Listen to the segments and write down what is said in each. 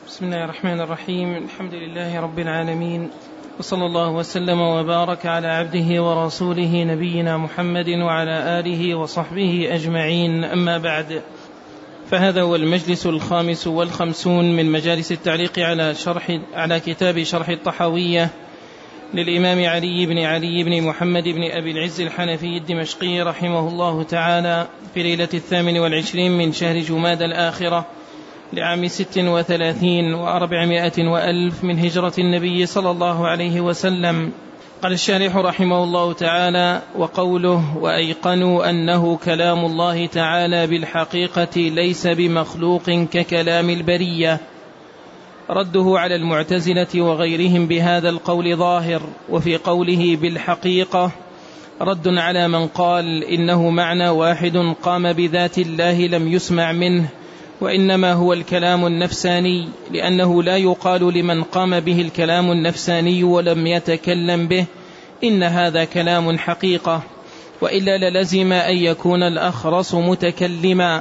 بسم الله الرحمن الرحيم. الحمد لله رب العالمين، وصلى الله وسلم وبارك على عبده ورسوله نبينا محمد وعلى آله وصحبه أجمعين. أما بعد، فهذا هو المجلس 55 من مجالس التعليق على كتاب شرح الطحاوية للإمام علي بن محمد بن أبي العز الحنفي الدمشقي رحمه الله تعالى في ليلة 28 من شهر جماد الآخرة لعام 36 و400 وألف من هجرة النبي صلى الله عليه وسلم. قال الشارح رحمه الله تعالى: وقوله وأيقنوا أنه كلام الله تعالى بالحقيقة ليس بمخلوق ككلام البرية، رده على المعتزلة وغيرهم بهذا القول ظاهر. وفي قوله بالحقيقة رد على من قال إنه معنى واحد قام بذات الله لم يسمع منه، وإنما هو الكلام النفساني، لأنه لا يقال لمن قام به الكلام النفساني ولم يتكلم به إن هذا كلام حقيقة، وإلا للزم أن يكون الأخرس متكلما،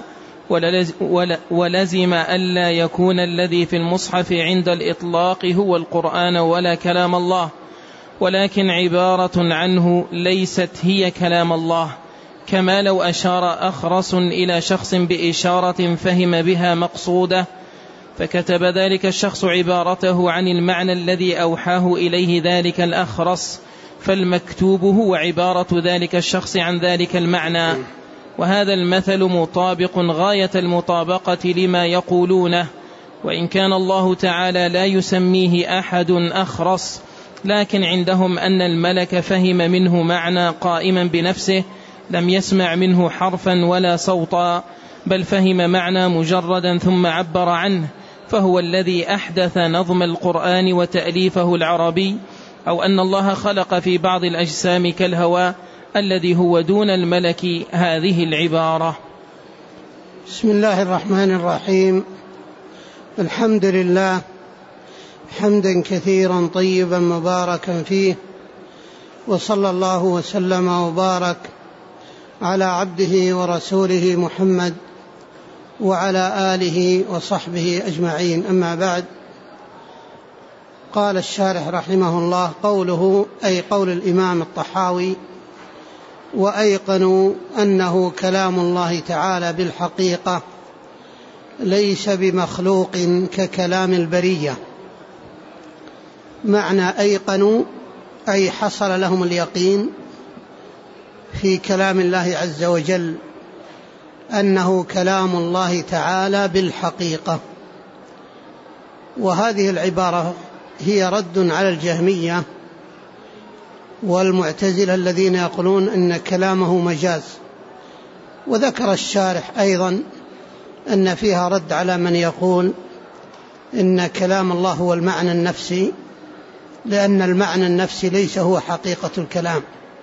ولزم ألا يكون الذي في المصحف عند الإطلاق هو القرآن ولا كلام الله، ولكن عبارة عنه ليست هي كلام الله، كما لو أشار أخرس إلى شخص بإشارة فهم بها مقصوده، فكتب ذلك الشخص عبارته عن المعنى الذي أوحاه إليه ذلك الأخرس، فالمكتوب هو عبارة ذلك الشخص عن ذلك المعنى. وهذا المثل مطابق غاية المطابقة لما يقولونه، وإن كان الله تعالى لا يسميه أحد أخرس، لكن عندهم أن الملك فهم منه معنى قائما بنفسه، لم يسمع منه حرفا ولا صوتا، بل فهم معنى مجردا ثم عبر عنه، فهو الذي أحدث نظم القرآن وتأليفه العربي، أو أن الله خلق في بعض الأجسام كالهواء الذي هو دون الملك هذه العبارة. بسم الله الرحمن الرحيم. الحمد لله حمدا كثيرا طيبا مباركا فيه، وصلى الله وسلم وبارك على عبده ورسوله محمد وعلى آله وصحبه أجمعين. أما بعد، قال الشارح رحمه الله: قوله أي قول الإمام الطحاوي: وأيقنوا أنه كلام الله تعالى بالحقيقة ليس بمخلوق ككلام البرية. معنى أيقنوا أي حصل لهم اليقين في كلام الله عز وجل أنه كلام الله تعالى بالحقيقة. وهذه العبارة هي رد على الجهمية والمعتزلة الذين يقولون إن كلامه مجاز. وذكر الشارح أيضا أن فيها رد على من يقول إن كلام الله هو المعنى النفسي، لأن المعنى النفسي ليس هو حقيقة الكلام.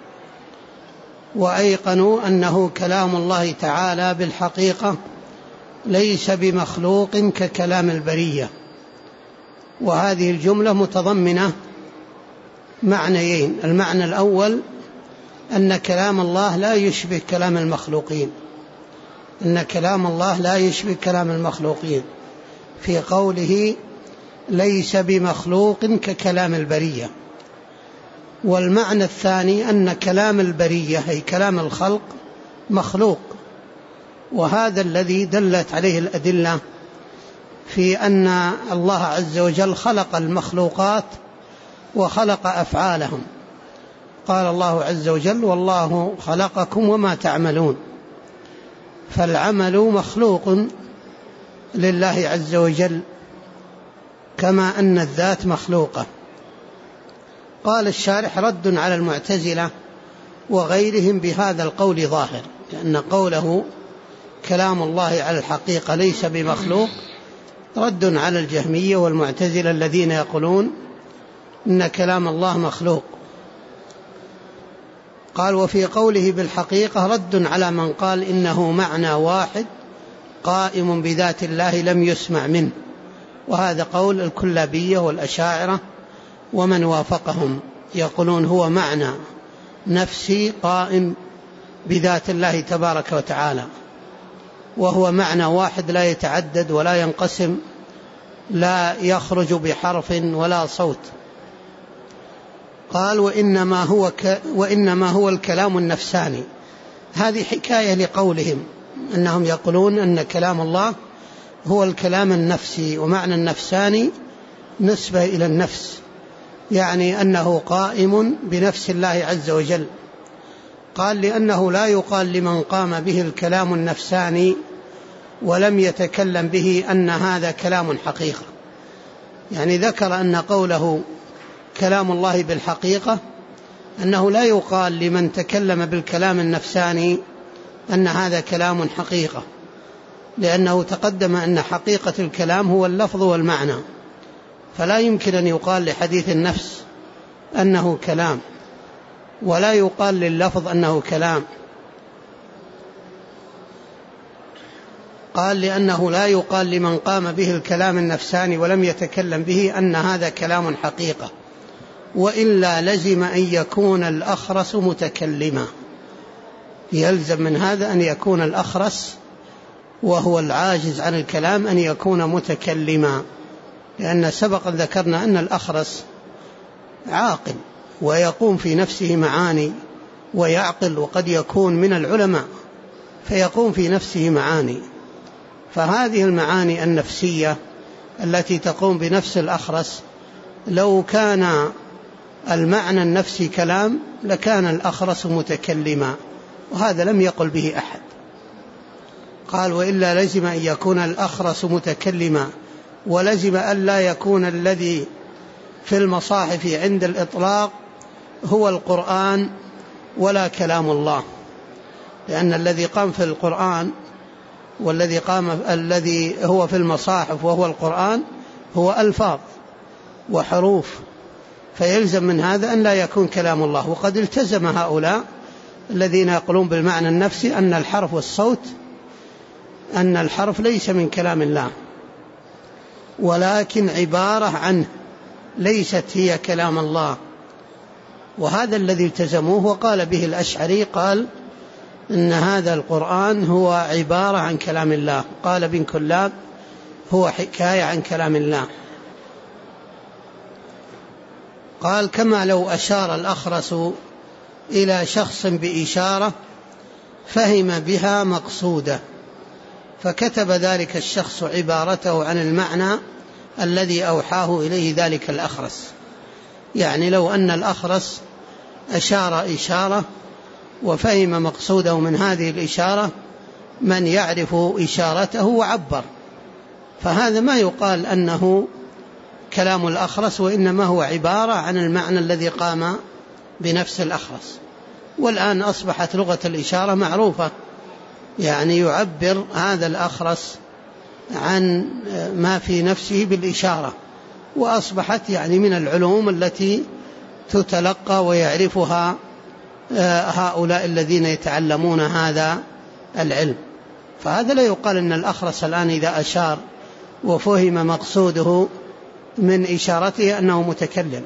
وأيقنوا أنه كلام الله تعالى بالحقيقة ليس بمخلوق ككلام البرية. وهذه الجملة متضمنة معنيين: المعنى الأول أن كلام الله لا يشبه كلام المخلوقين، أن كلام الله لا يشبه كلام المخلوقين في قوله ليس بمخلوق ككلام البرية. والمعنى الثاني أن كلام البرية أي كلام الخلق مخلوق، وهذا الذي دلت عليه الأدلة في أن الله عز وجل خلق المخلوقات وخلق أفعالهم. قال الله عز وجل: والله خلقكم وما تعملون. فالعمل مخلوق لله عز وجل كما أن الذات مخلوقة. قال الشارح: رد على المعتزلة وغيرهم بهذا القول ظاهر، لأن قوله كلام الله على الحقيقة ليس بمخلوق رد على الجهمية والمعتزلة الذين يقولون إن كلام الله مخلوق. قال: وفي قوله بالحقيقة رد على من قال إنه معنى واحد قائم بذات الله لم يسمع منه، وهذا قول الكلابية والأشاعرة ومن وافقهم، يقولون هو معنى نفسي قائم بذات الله تبارك وتعالى، وهو معنى واحد لا يتعدد ولا ينقسم لا يخرج بحرف ولا صوت. قال وإنما هو الكلام النفساني. هذه حكاية لقولهم أنهم يقولون أن كلام الله هو الكلام النفسي، ومعنى النفساني نسبة إلى النفس، يعني أنه قائم بنفس الله عز وجل. قال لأنه لا يقال لمن قام به الكلام النفساني ولم يتكلم به أن هذا كلام حقيقة. يعني ذكر أن قوله كلام الله بالحقيقة أنه لا يقال لمن تكلم بالكلام النفساني أن هذا كلام حقيقة، لأنه تقدم أن حقيقة الكلام هو اللفظ والمعنى، فلا يمكن أن يقال لحديث النفس أنه كلام، ولا يقال لللفظ أنه كلام. قال لأنه لا يقال لمن قام به الكلام النفساني ولم يتكلم به أن هذا كلام حقيقة، وإلا لزم أن يكون الأخرس متكلما. يلزم من هذا أن يكون الأخرس وهو العاجز عن الكلام أن يكون متكلما، لأن سبق ذكرنا أن الأخرس عاقل ويقوم في نفسه معاني ويعقل، وقد يكون من العلماء فيقوم في نفسه معاني، فهذه المعاني النفسية التي تقوم بنفس الأخرس لو كان المعنى النفسي كلام لكان الأخرس متكلما، وهذا لم يقل به أحد. قال وإلا لزم أن يكون الأخرس متكلما، ولزم أن لا يكون الذي في المصاحف عند الإطلاق هو القرآن ولا كلام الله، لأن الذي قام في القرآن الذي هو في المصاحف وهو القرآن هو ألفاظ وحروف، فيلزم من هذا أن لا يكون كلام الله. وقد التزم هؤلاء الذين يقولون بالمعنى النفسي أن الحرف والصوت أن الحرف ليس من كلام الله ولكن عبارة عنه، ليست هي كلام الله، وهذا الذي التزموه. وقال به الأشعري، قال إن هذا القرآن هو عبارة عن كلام الله. قال ابن كلاب هو حكاية عن كلام الله. قال كما لو أشار الأخرس إلى شخص بإشارة فهم بها مقصوده، فكتب ذلك الشخص عبارته عن المعنى الذي أوحاه إليه ذلك الأخرس. يعني لو أن الأخرس أشار إشارة وفهم مقصوده من هذه الإشارة من يعرف إشارته وعبر، فهذا ما يقال أنه كلام الأخرس، وإنما هو عبارة عن المعنى الذي قام بنفس الأخرس. والآن أصبحت لغة الإشارة معروفة، يعني يعبر هذا الأخرس عن ما في نفسه بالإشارة، وأصبحت يعني من العلوم التي تتلقى ويعرفها هؤلاء الذين يتعلمون هذا العلم. فهذا لا يقال أن الأخرس الآن إذا أشار وفهم مقصوده من إشارته أنه متكلم.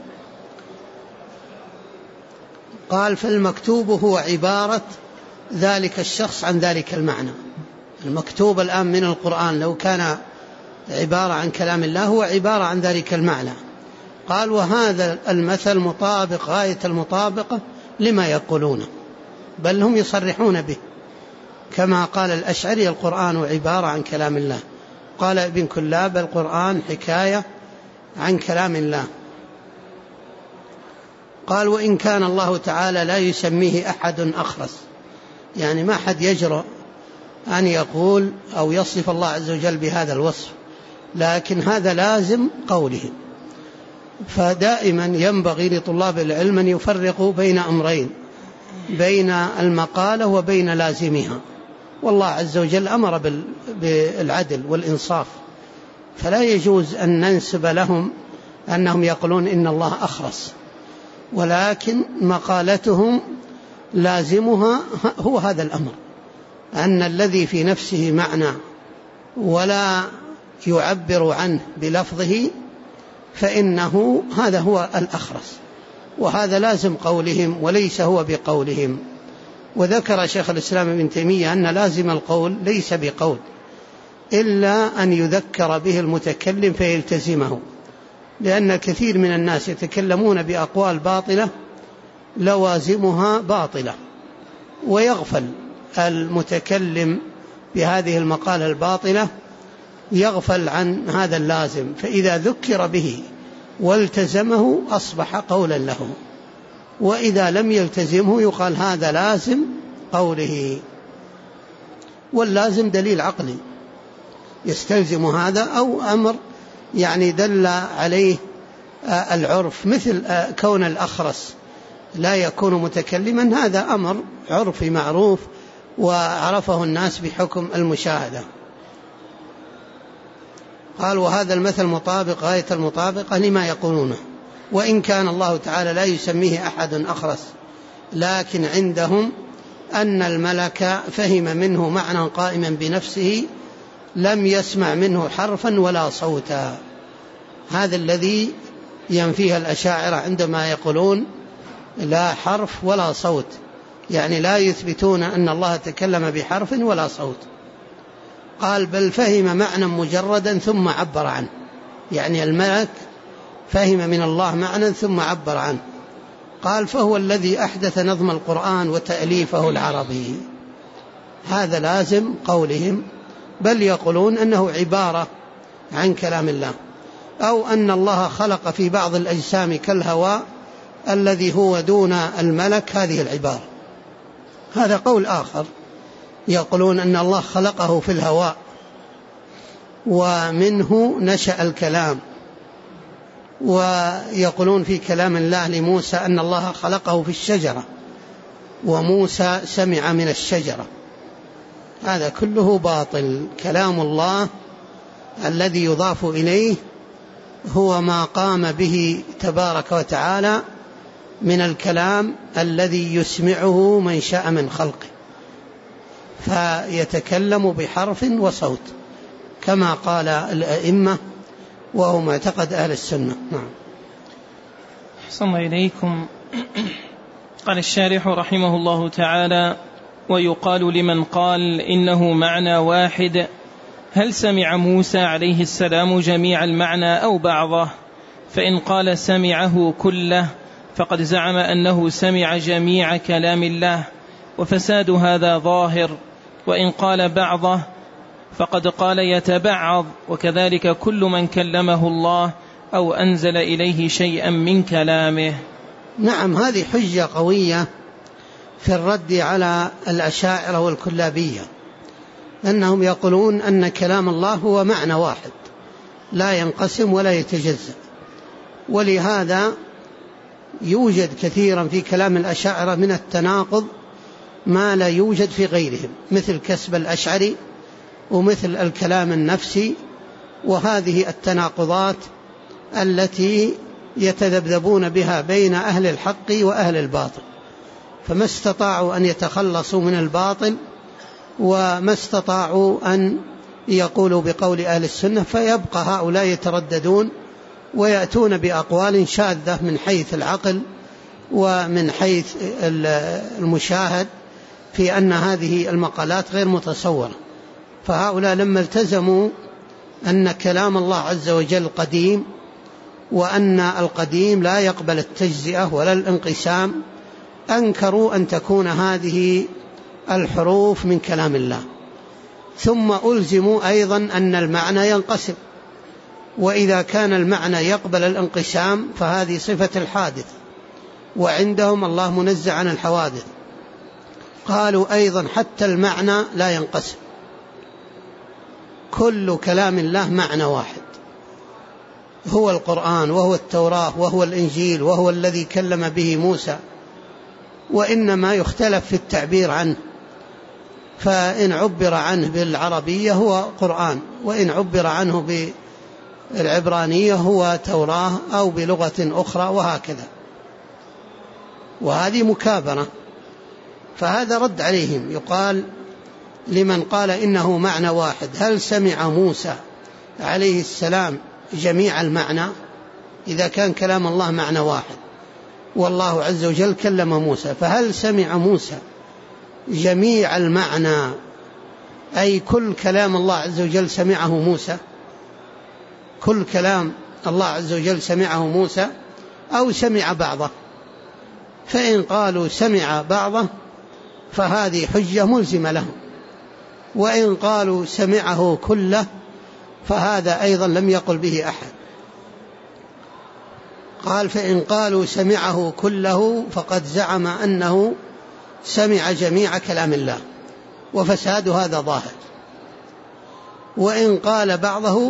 قال فالمكتوب هو عبارة ذلك الشخص عن ذلك المعنى. المكتوب الآن من القرآن لو كان عبارة عن كلام الله هو عبارة عن ذلك المعنى. قال وهذا المثل مطابق غاية المطابقة لما يقولونه، بل هم يصرحون به، كما قال الأشعري القرآن عبارة عن كلام الله. قال ابن كلاب القرآن حكاية عن كلام الله. قال وإن كان الله تعالى لا يسميه أحد أخرس، يعني ما حد يجرؤ أن يقول أو يصف الله عز وجل بهذا الوصف، لكن هذا لازم قوله. فدائما ينبغي لطلاب العلم أن يفرقوا بين أمرين، بين المقالة وبين لازمها. والله عز وجل أمر بالعدل والإنصاف، فلا يجوز أن ننسب لهم أنهم يقولون إن الله أخرس، ولكن مقالتهم لازمها هو هذا الأمر، أن الذي في نفسه معنى ولا يعبر عنه بلفظه فإنه هذا هو الأخرس، وهذا لازم قولهم وليس هو بقولهم. وذكر شيخ الإسلام ابن تيمية أن لازم القول ليس بقول، إلا أن يذكر به المتكلم فيلتزمه، لأن كثير من الناس يتكلمون بأقوال باطلة لوازمها باطلة، ويغفل المتكلم بهذه المقالة الباطلة، يغفل عن هذا اللازم، فإذا ذكر به والتزمه أصبح قولا له، وإذا لم يلتزمه يقال هذا لازم قوله. واللازم دليل عقلي يستلزم هذا، أو أمر يعني دل عليه العرف، مثل كون الأخرس لا يكون متكلما، هذا أمر عرفي معروف وعرفه الناس بحكم المشاهدة. قال وهذا المثل مطابق غاية المطابقة لما يقولونه، وإن كان الله تعالى لا يسميه أحد أخرس، لكن عندهم أن الملك فهم منه معنى قائما بنفسه لم يسمع منه حرفا ولا صوتا. هذا الذي ينفيه الأشاعرة عندما يقولون لا حرف ولا صوت، يعني لا يثبتون أن الله تكلم بحرف ولا صوت. قال بل فهم معنى مجردا ثم عبر عنه، يعني الملك فهم من الله معنى ثم عبر عنه. قال فهو الذي أحدث نظم القرآن وتأليفه العربي. هذا لازم قولهم، بل يقولون أنه عبارة عن كلام الله، أو أن الله خلق في بعض الأجسام كالهواء الذي هو دون الملك هذه العبارة. هذا قول آخر، يقولون أن الله خلقه في الهواء ومنه نشأ الكلام، ويقولون في كلام الله لموسى أن الله خلقه في الشجرة وموسى سمع من الشجرة. هذا كله باطل. كلام الله الذي يضاف إليه هو ما قام به تبارك وتعالى من الكلام الذي يسمعه من شاء من خلقه، فيتكلم بحرف وصوت كما قال الأئمة، وهو معتقد أهل السنة. نعم. أحسن الله إليكم. قال الشارح رحمه الله تعالى: ويقال لمن قال إنه معنى واحد: هل سمع موسى عليه السلام جميع المعنى أو بعضه؟ فإن قال سمعه كله فقد زعم أنه سمع جميع كلام الله، وفساد هذا ظاهر. وإن قال بعضه فقد قال يتبعض، وكذلك كل من كلمه الله أو أنزل إليه شيئا من كلامه. نعم، هذه حجة قوية في الرد على الأشاعرة والكلابية، أنهم يقولون أن كلام الله هو معنى واحد لا ينقسم ولا يتجزأ، ولهذا يوجد كثيرا في كلام الأشاعرة من التناقض ما لا يوجد في غيرهم، مثل كسب الأشعري ومثل الكلام النفسي، وهذه التناقضات التي يتذبذبون بها بين أهل الحق وأهل الباطل، فما استطاعوا أن يتخلصوا من الباطل وما استطاعوا أن يقولوا بقول أهل السنة، فيبقى هؤلاء يترددون ويأتون بأقوال شاذة من حيث العقل ومن حيث المشاهد في أن هذه المقالات غير متصورة. فهؤلاء لما التزموا أن كلام الله عز وجل قديم، وأن القديم لا يقبل التجزئة ولا الانقسام، أنكروا أن تكون هذه الحروف من كلام الله. ثم ألزموا أيضا أن المعنى ينقسم، وإذا كان المعنى يقبل الانقسام فهذه صفة الحادث، وعندهم الله منزه عن الحوادث. قالوا أيضا حتى المعنى لا ينقسم، كل كلام الله معنى واحد، هو القرآن وهو التوراة وهو الإنجيل وهو الذي كلم به موسى، وإنما يختلف في التعبير عنه، فإن عبر عنه بالعربية هو قرآن، وإن عبر عنه بالعبرانية هو توراة أو بلغة أخرى، وهكذا. وهذه مكابرة، فهذا رد عليهم. يقال لمن قال إنه معنى واحد: هل سمع موسى عليه السلام جميع المعنى؟ إذا كان كلام الله معنى واحد والله عز وجل كلم موسى، فهل سمع موسى جميع المعنى أي كل كلام الله عز وجل سمعه موسى، كل كلام الله عز وجل سمعه موسى أو سمع بعضه. فإن قالوا سمع بعضه فهذه حجة ملزمة لهم، وإن قالوا سمعه كله فهذا أيضا لم يقل به أحد. قال فإن قالوا سمعه كله فقد زعم أنه سمع جميع كلام الله، وفساد هذا ظاهر. وإن قال بعضه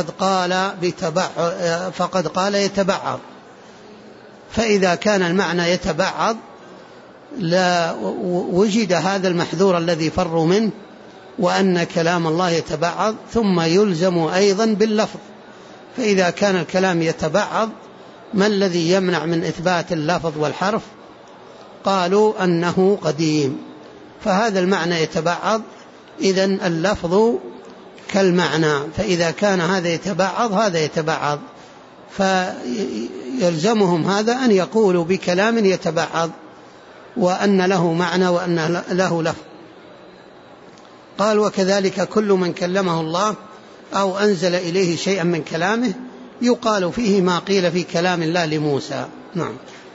فقد قال يتبعض، فإذا كان المعنى يتبعض لا وجد هذا المحذور الذي فروا منه، وأن كلام الله يتبعض، ثم يلزم أيضا باللفظ. فإذا كان الكلام يتبعض ما الذي يمنع من إثبات اللفظ والحرف؟ قالوا أنه قديم، فهذا المعنى يتبعض، إذن اللفظ كالمعنى، فإذا كان هذا يتبعض هذا يتبعض، فيلزمهم هذا أن يقولوا بكلام يتبعض وأن له معنى وأن له لفظ. قال وكذلك كل من كلمه الله أو أنزل إليه شيئا من كلامه يقال فيه ما قيل في كلام الله لموسى. نعم.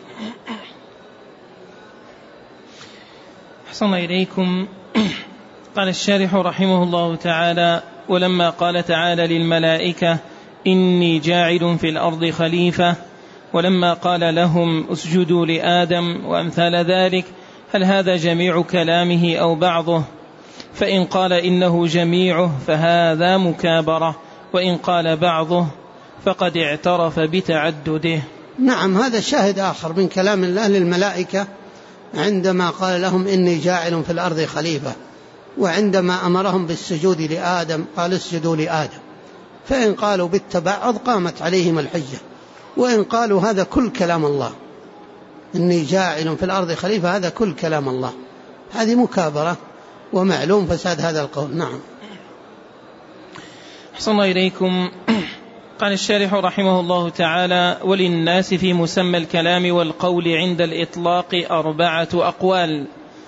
أحسن إليكم. قال الشارح رحمه الله تعالى: ولما قال تعالى للملائكة إني جاعل في الأرض خليفة، ولما قال لهم اسجدوا لآدم وأمثال ذلك، هل هذا جميع كلامه أو بعضه؟ فإن قال إنه جميعه فهذا مكابرة، وإن قال بعضه فقد اعترف بتعدده. نعم، هذا شاهد آخر من كلام الله للملائكة عندما قال لهم إني جاعل في الأرض خليفة، وعندما أمرهم بالسجود لآدم قال اسجدوا لآدم. فإن قالوا بالتبعض قامت عليهم الحجة، وإن قالوا هذا كل كلام الله، إني جاعل في الأرض خليفة، هذا كل كلام الله، هذه مكابرة ومعلوم فساد هذا القول. نعم. أحسن إليكم. قال الشارح رحمه الله تعالى: وللناس في مسمى الكلام والقول عند الإطلاق 4 أقوال،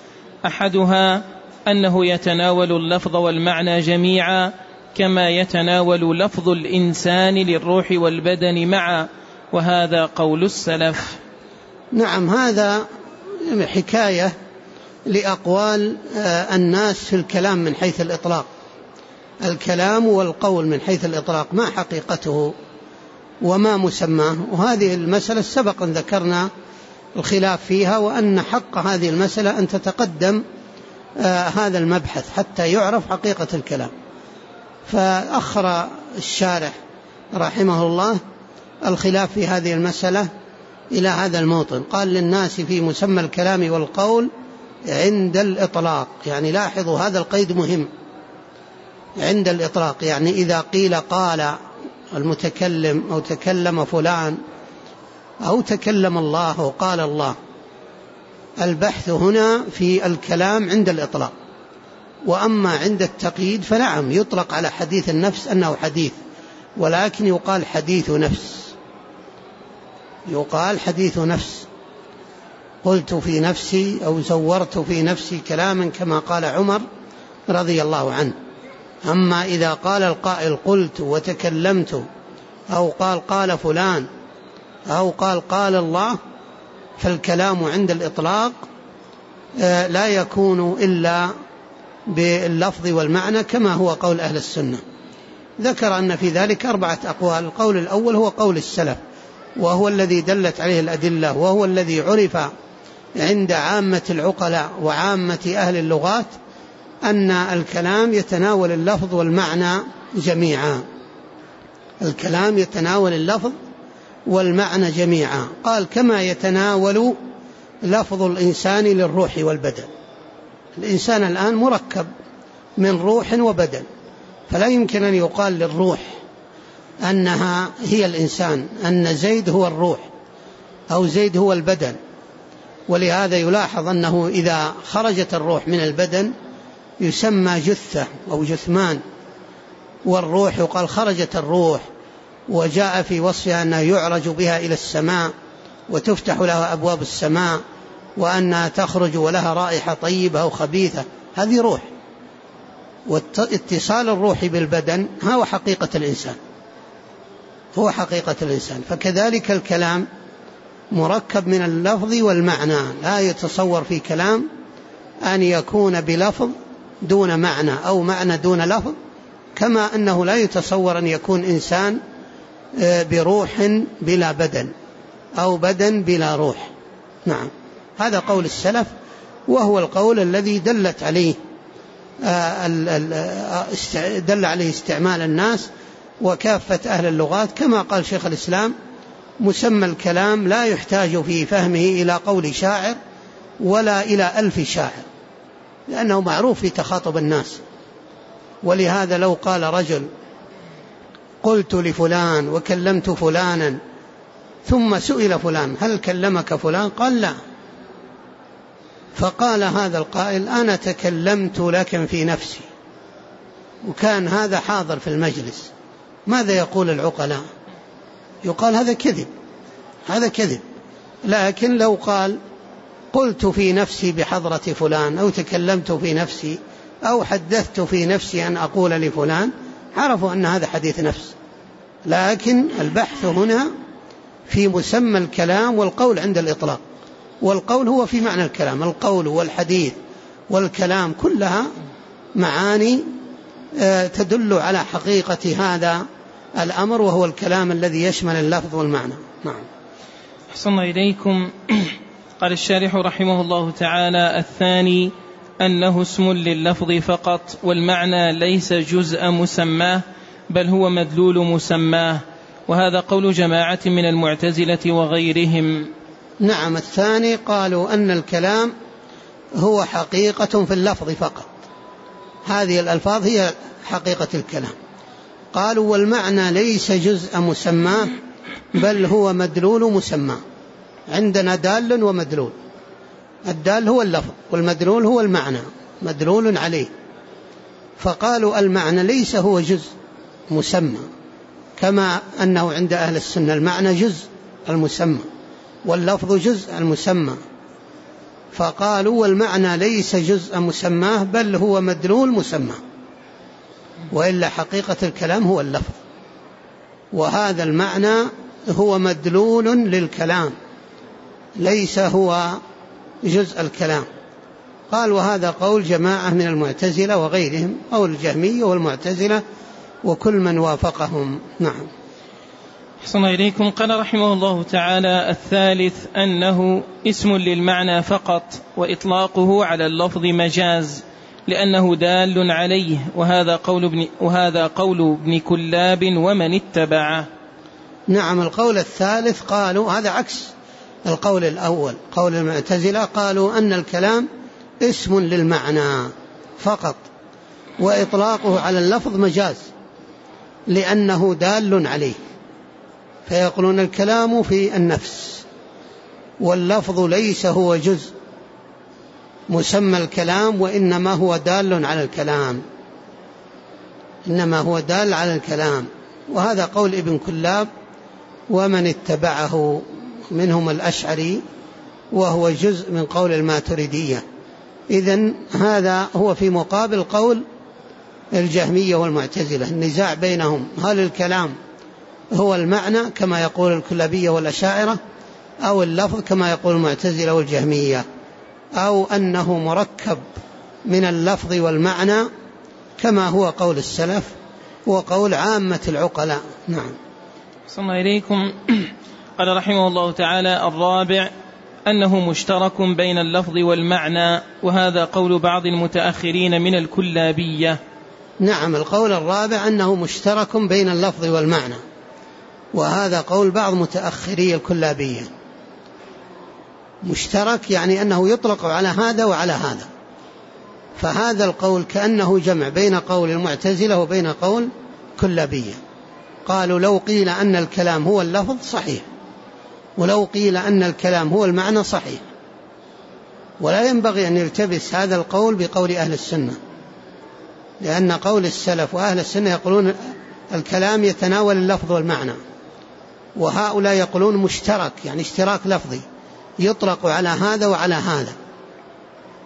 أحدها أنه يتناول اللفظ والمعنى جميعا، كما يتناول لفظ الإنسان للروح والبدن معا، وهذا قول السلف. نعم، هذا حكاية لأقوال الناس في الكلام من حيث الإطلاق. الكلام والقول من حيث الإطلاق ما حقيقته وما مسماه، وهذه المسألة سبق أن ذكرنا الخلاف فيها، وأن حق هذه المسألة أن تتقدم هذا المبحث حتى يعرف حقيقة الكلام. فأخر الشارح رحمه الله الخلاف في هذه المسألة إلى هذا الموطن، قال للناس في مسمى الكلام والقول عند الإطلاق. يعني لاحظوا هذا القيد مهم، عند الإطلاق، يعني إذا قيل قال المتكلم أو تكلم فلان أو تكلم الله أو قال الله، البحث هنا في الكلام عند الإطلاق. وأما عند التقييد فنعم يطلق على حديث النفس أنه حديث، ولكن يقال حديث نفس، يقال حديث نفس. قلت في نفسي أو زورت في نفسي كلاما كما قال عمر رضي الله عنه. أما إذا قال القائل قلت وتكلمت، أو قال فلان، أو قال الله، فالكلام عند الإطلاق لا يكون إلا باللفظ والمعنى كما هو قول أهل السنة. ذكر أن في ذلك 4 أقوال. القول الأول هو قول السلف، وهو الذي دلت عليه الأدلة، وهو الذي عرف عند عامة العقلاء وعامة أهل اللغات أن الكلام يتناول اللفظ والمعنى جميعا. الكلام يتناول اللفظ والمعنى جميعا. قال كما يتناول لفظ الإنسان للروح والبدن. الإنسان الآن مركب من روح وبدن، فلا يمكن أن يقال للروح أنها هي الإنسان، أن زيد هو الروح أو زيد هو البدن. ولهذا يلاحظ أنه إذا خرجت الروح من البدن يسمى جثة أو جثمان، والروح يقال خرجت الروح، وجاء في وصفها أنها يعرج بها إلى السماء وتفتح لها أبواب السماء، وأنها تخرج ولها رائحة طيبة أو خبيثة، هذه روح. واتصال الروح بالبدن هو حقيقة الإنسان، هو حقيقة الإنسان. فكذلك الكلام مركب من اللفظ والمعنى، لا يتصور في كلام أن يكون بلفظ دون معنى أو معنى دون لفظ، كما أنه لا يتصور أن يكون إنسان بروح بلا بدن أو بدن بلا روح. نعم، هذا قول السلف، وهو القول الذي دل عليه استعمال الناس وكافة أهل اللغات. كما قال شيخ الإسلام: مسمى الكلام لا يحتاج في فهمه إلى قول شاعر ولا إلى 1000 شاعر، لأنه معروف في تخاطب الناس. ولهذا لو قال رجل: قلت لفلان وكلمت فلانا، ثم سئل فلان: هل كلمك فلان؟ قال: لا. فقال هذا القائل: أنا تكلمت لكن في نفسي، وكان هذا حاضر في المجلس، ماذا يقول العقلاء؟ يقال هذا كذب، هذا كذب. لكن لو قال: قلت في نفسي بحضرة فلان، أو تكلمت في نفسي، أو حدثت في نفسي أن أقول لفلان، عرفوا أن هذا حديث نفس. لكن البحث هنا في مسمى الكلام والقول عند الإطلاق، والقول هو في معنى الكلام. القول والحديث والكلام كلها معاني تدل على حقيقة هذا الأمر، وهو الكلام الذي يشمل اللفظ والمعنى. نعم. أحسن إليكم. قال الشارح رحمه الله تعالى: الثاني أنه اسم لللفظ فقط، والمعنى ليس جزء مسماه بل هو مدلول مسماه، وهذا قول جماعة من المعتزلة وغيرهم. نعم، الثاني قالوا أن الكلام هو حقيقة في اللفظ فقط، هذه الألفاظ هي حقيقة الكلام. قالوا: والمعنى ليس جزء مسماه بل هو مدلول مسماه. عندنا دال ومدلول، الدال هو اللفظ والمدلول هو المعنى، مدلول عليه. فقالوا المعنى ليس هو جزء مسمى، كما أنه عند أهل السنة المعنى جزء المسمى واللفظ جزء المسمى. فقالوا: والمعنى ليس جزء مسماه بل هو مدلول مسمى، وإلا حقيقة الكلام هو اللفظ، وهذا المعنى هو مدلول للكلام، ليس هو جزء الكلام. قال: وهذا قول جماعة من المعتزلة وغيرهم، أو الجهمية والمعتزلة وكل من وافقهم. نعم. أحسن إليكم. قال رحمه الله تعالى: الثالث أنه اسم للمعنى فقط، وإطلاقه على اللفظ مجاز، لأنه دال عليه، وهذا قول ابن كلاب ومن اتبعه. نعم، القول الثالث قالوا هذا عكس القول الأول. قول المعتزلة قالوا أن الكلام اسم للمعنى فقط، وإطلاقه على اللفظ مجاز، لأنه دال عليه. فيقولون الكلام في النفس، واللفظ ليس هو جزء مسمى الكلام، وإنما هو دال على الكلام، إنما هو دال على الكلام. وهذا قول ابن كلاب ومن اتبعه منهم الأشعري، وهو جزء من قول الماتريدية. إذن هذا هو في مقابل قول الجهمية والمعتزلة. النزاع بينهم: هل الكلام هو المعنى كما يقول الكلابية والأشاعرة، أو اللفظ كما يقول المعتزلة والجهمية، أو أنه مركب من اللفظ والمعنى كما هو قول السلف وقول عامة العقلاء. نعم. صلى الله إليكم. قال رحمه الله تعالى: الرابع أنه مشترك بين اللفظ والمعنى، وهذا قول بعض المتأخرين من الكلابية. نعم، القول الرابع أنه مشترك بين اللفظ والمعنى، وهذا قول بعض متأخري الكلابية. مشترك يعني أنه يطلق على هذا وعلى هذا، فهذا القول كأنه جمع بين قول المعتزلة وبين قول كلابية. قالوا: لو قيل أن الكلام هو اللفظ صحيح، ولو قيل أن الكلام هو المعنى صحيح، ولا ينبغي أن يلتبس هذا القول بقول أهل السنة، لأن قول السلف وأهل السنة يقولون الكلام يتناول اللفظ والمعنى، وهؤلاء يقولون مشترك، يعني اشتراك لفظي يطلق على هذا وعلى هذا.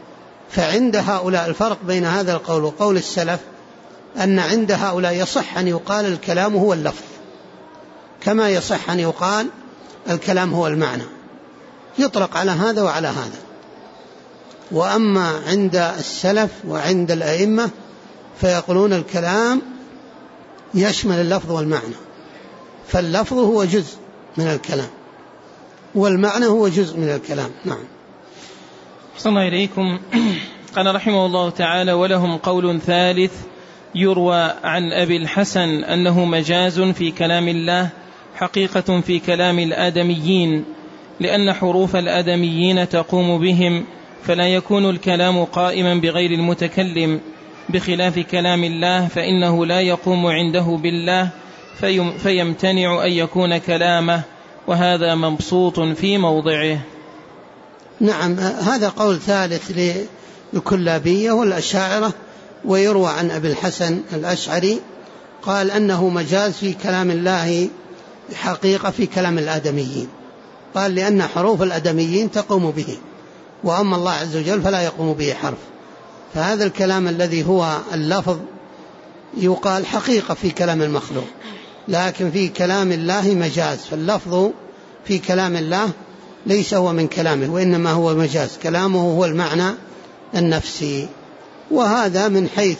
فعند هؤلاء الفرق بين هذا القول وقول السلف أن عند هؤلاء يصح أن يقال الكلام هو اللفظ، كما يصح أن يقال الكلام هو المعنى، يطلق على هذا وعلى هذا. وأما عند السلف وعند الأئمة فيقولون الكلام يشمل اللفظ والمعنى، فاللفظ هو جزء من الكلام والمعنى هو جزء من الكلام. نعم. أحسن الله إليكم. قال رحمه الله تعالى: ولهم قول ثالث يروى عن أبي الحسن أنه مجاز في كلام الله حقيقة في كلام الآدميين، لأن حروف الآدميين تقوم بهم، فلا يكون الكلام قائما بغير المتكلم، بخلاف كلام الله فإنه لا يقوم عنده بالله فيمتنع أن يكون كلامه، وهذا مبسوط في موضعه. نعم، هذا قول ثالث للكلابية والأشاعرة. ويروى عن أبي الحسن الأشعري قال أنه مجاز في كلام الله حقيقة في كلام الآدميين، قال لأن حروف الآدميين تقوم به، وأما الله عز وجل فلا يقوم به حرف. فهذا الكلام الذي هو اللفظ يقال حقيقة في كلام المخلوق، لكن في كلام الله مجاز، فاللفظ في كلام الله ليس هو من كلامه وإنما هو مجاز، كلامه هو المعنى النفسي. وهذا من حيث